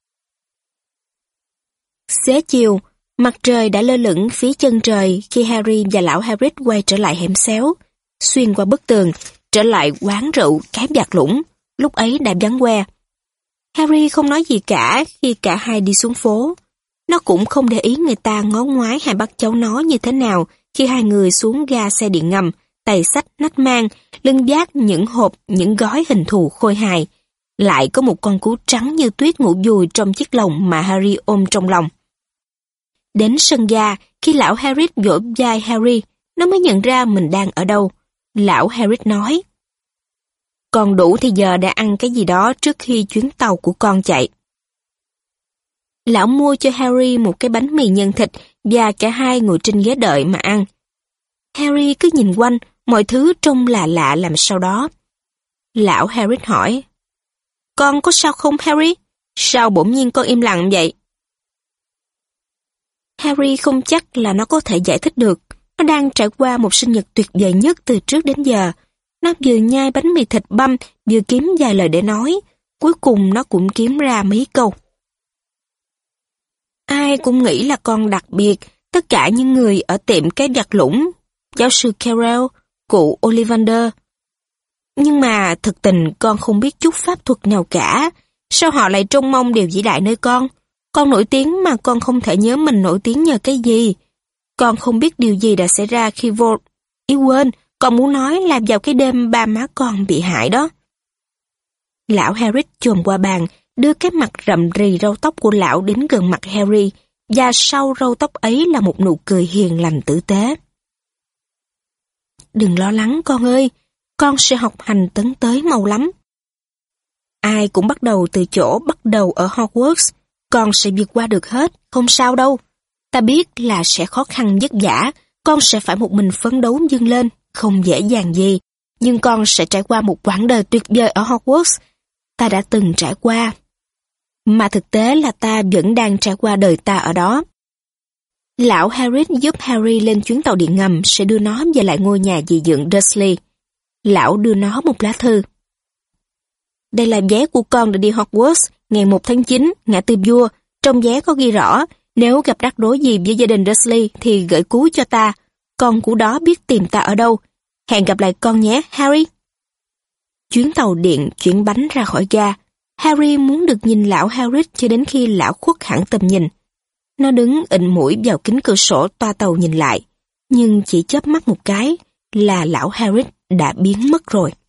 Xế chiều, mặt trời đã lơ lửng phía chân trời khi Harry và lão Hagrid quay trở lại hẻm xéo, xuyên qua bức tường, trở lại quán rượu Cái Vạt Lũng, lúc ấy đã vắng que. Harry không nói gì cả khi cả hai đi xuống phố. Nó cũng không để ý người ta ngó ngoái hai bác cháu nó như thế nào khi hai người xuống ga xe điện ngầm, tay xách nách mang, lưng vác những hộp, những gói hình thù khôi hài. Lại có một con cú trắng như tuyết ngủ vùi trong chiếc lồng mà Harry ôm trong lòng. Đến sân ga, khi lão Hagrid vỗ vai Harry, nó mới nhận ra mình đang ở đâu. Lão Hagrid nói, con đủ thì giờ đã ăn cái gì đó trước khi chuyến tàu của con chạy. Lão mua cho Harry một cái bánh mì nhân thịt và cả hai ngồi trên ghế đợi mà ăn. Harry cứ nhìn quanh, mọi thứ trông lạ lạ làm sao đó. Lão Hagrid hỏi, con có sao không Harry? Sao bỗng nhiên con im lặng vậy? Harry không chắc là nó có thể giải thích được. Nó đang trải qua một sinh nhật tuyệt vời nhất từ trước đến giờ. Nó vừa nhai bánh mì thịt băm, vừa kiếm vài lời để nói. Cuối cùng nó cũng kiếm ra mấy câu. Ai cũng nghĩ là con đặc biệt, tất cả những người ở tiệm Cái Vạt Lũng, giáo sư Carroll, cụ Ollivander. Nhưng mà thực tình con không biết chút pháp thuật nào cả. Sao họ lại trông mong điều vĩ đại nơi con? Con nổi tiếng mà con không thể nhớ mình nổi tiếng nhờ cái gì. Con không biết điều gì đã xảy ra khi vô... Ý quên, con muốn nói là vào cái đêm ba má con bị hại đó. Lão Hagrid chồm qua bàn, đưa cái mặt rậm rì râu tóc của lão đến gần mặt Harry, và sau râu tóc ấy là một nụ cười hiền lành tử tế. Đừng lo lắng con ơi, con sẽ học hành tấn tới mau lắm. Ai cũng bắt đầu từ chỗ bắt đầu ở Hogwarts, con sẽ vượt qua được hết, không sao đâu. Ta biết là sẽ khó khăn vất vả, con sẽ phải một mình phấn đấu vươn lên, không dễ dàng gì, nhưng con sẽ trải qua một quãng đời tuyệt vời ở Hogwarts. Ta đã từng trải qua. Mà thực tế là ta vẫn đang trải qua đời ta ở đó. Lão Hagrid giúp Harry lên chuyến tàu điện ngầm sẽ đưa nó về lại ngôi nhà dì dượng Dursley. Lão đưa nó một lá thư. Đây là vé của con để đi Hogwarts ngày 1 tháng 9, ngã tư vua. Trong vé có ghi rõ, nếu gặp rắc rối gì với gia đình Dursley thì gửi cú cho ta. Con cú đó biết tìm ta ở đâu. Hẹn gặp lại con nhé, Harry. Chuyến tàu điện chuyển bánh ra khỏi ga. Harry muốn được nhìn lão Hagrid cho đến khi lão khuất hẳn tầm nhìn. Nó đứng ịn mũi vào kính cửa sổ toa tàu nhìn lại, nhưng chỉ chớp mắt một cái là lão Harris đã biến mất rồi.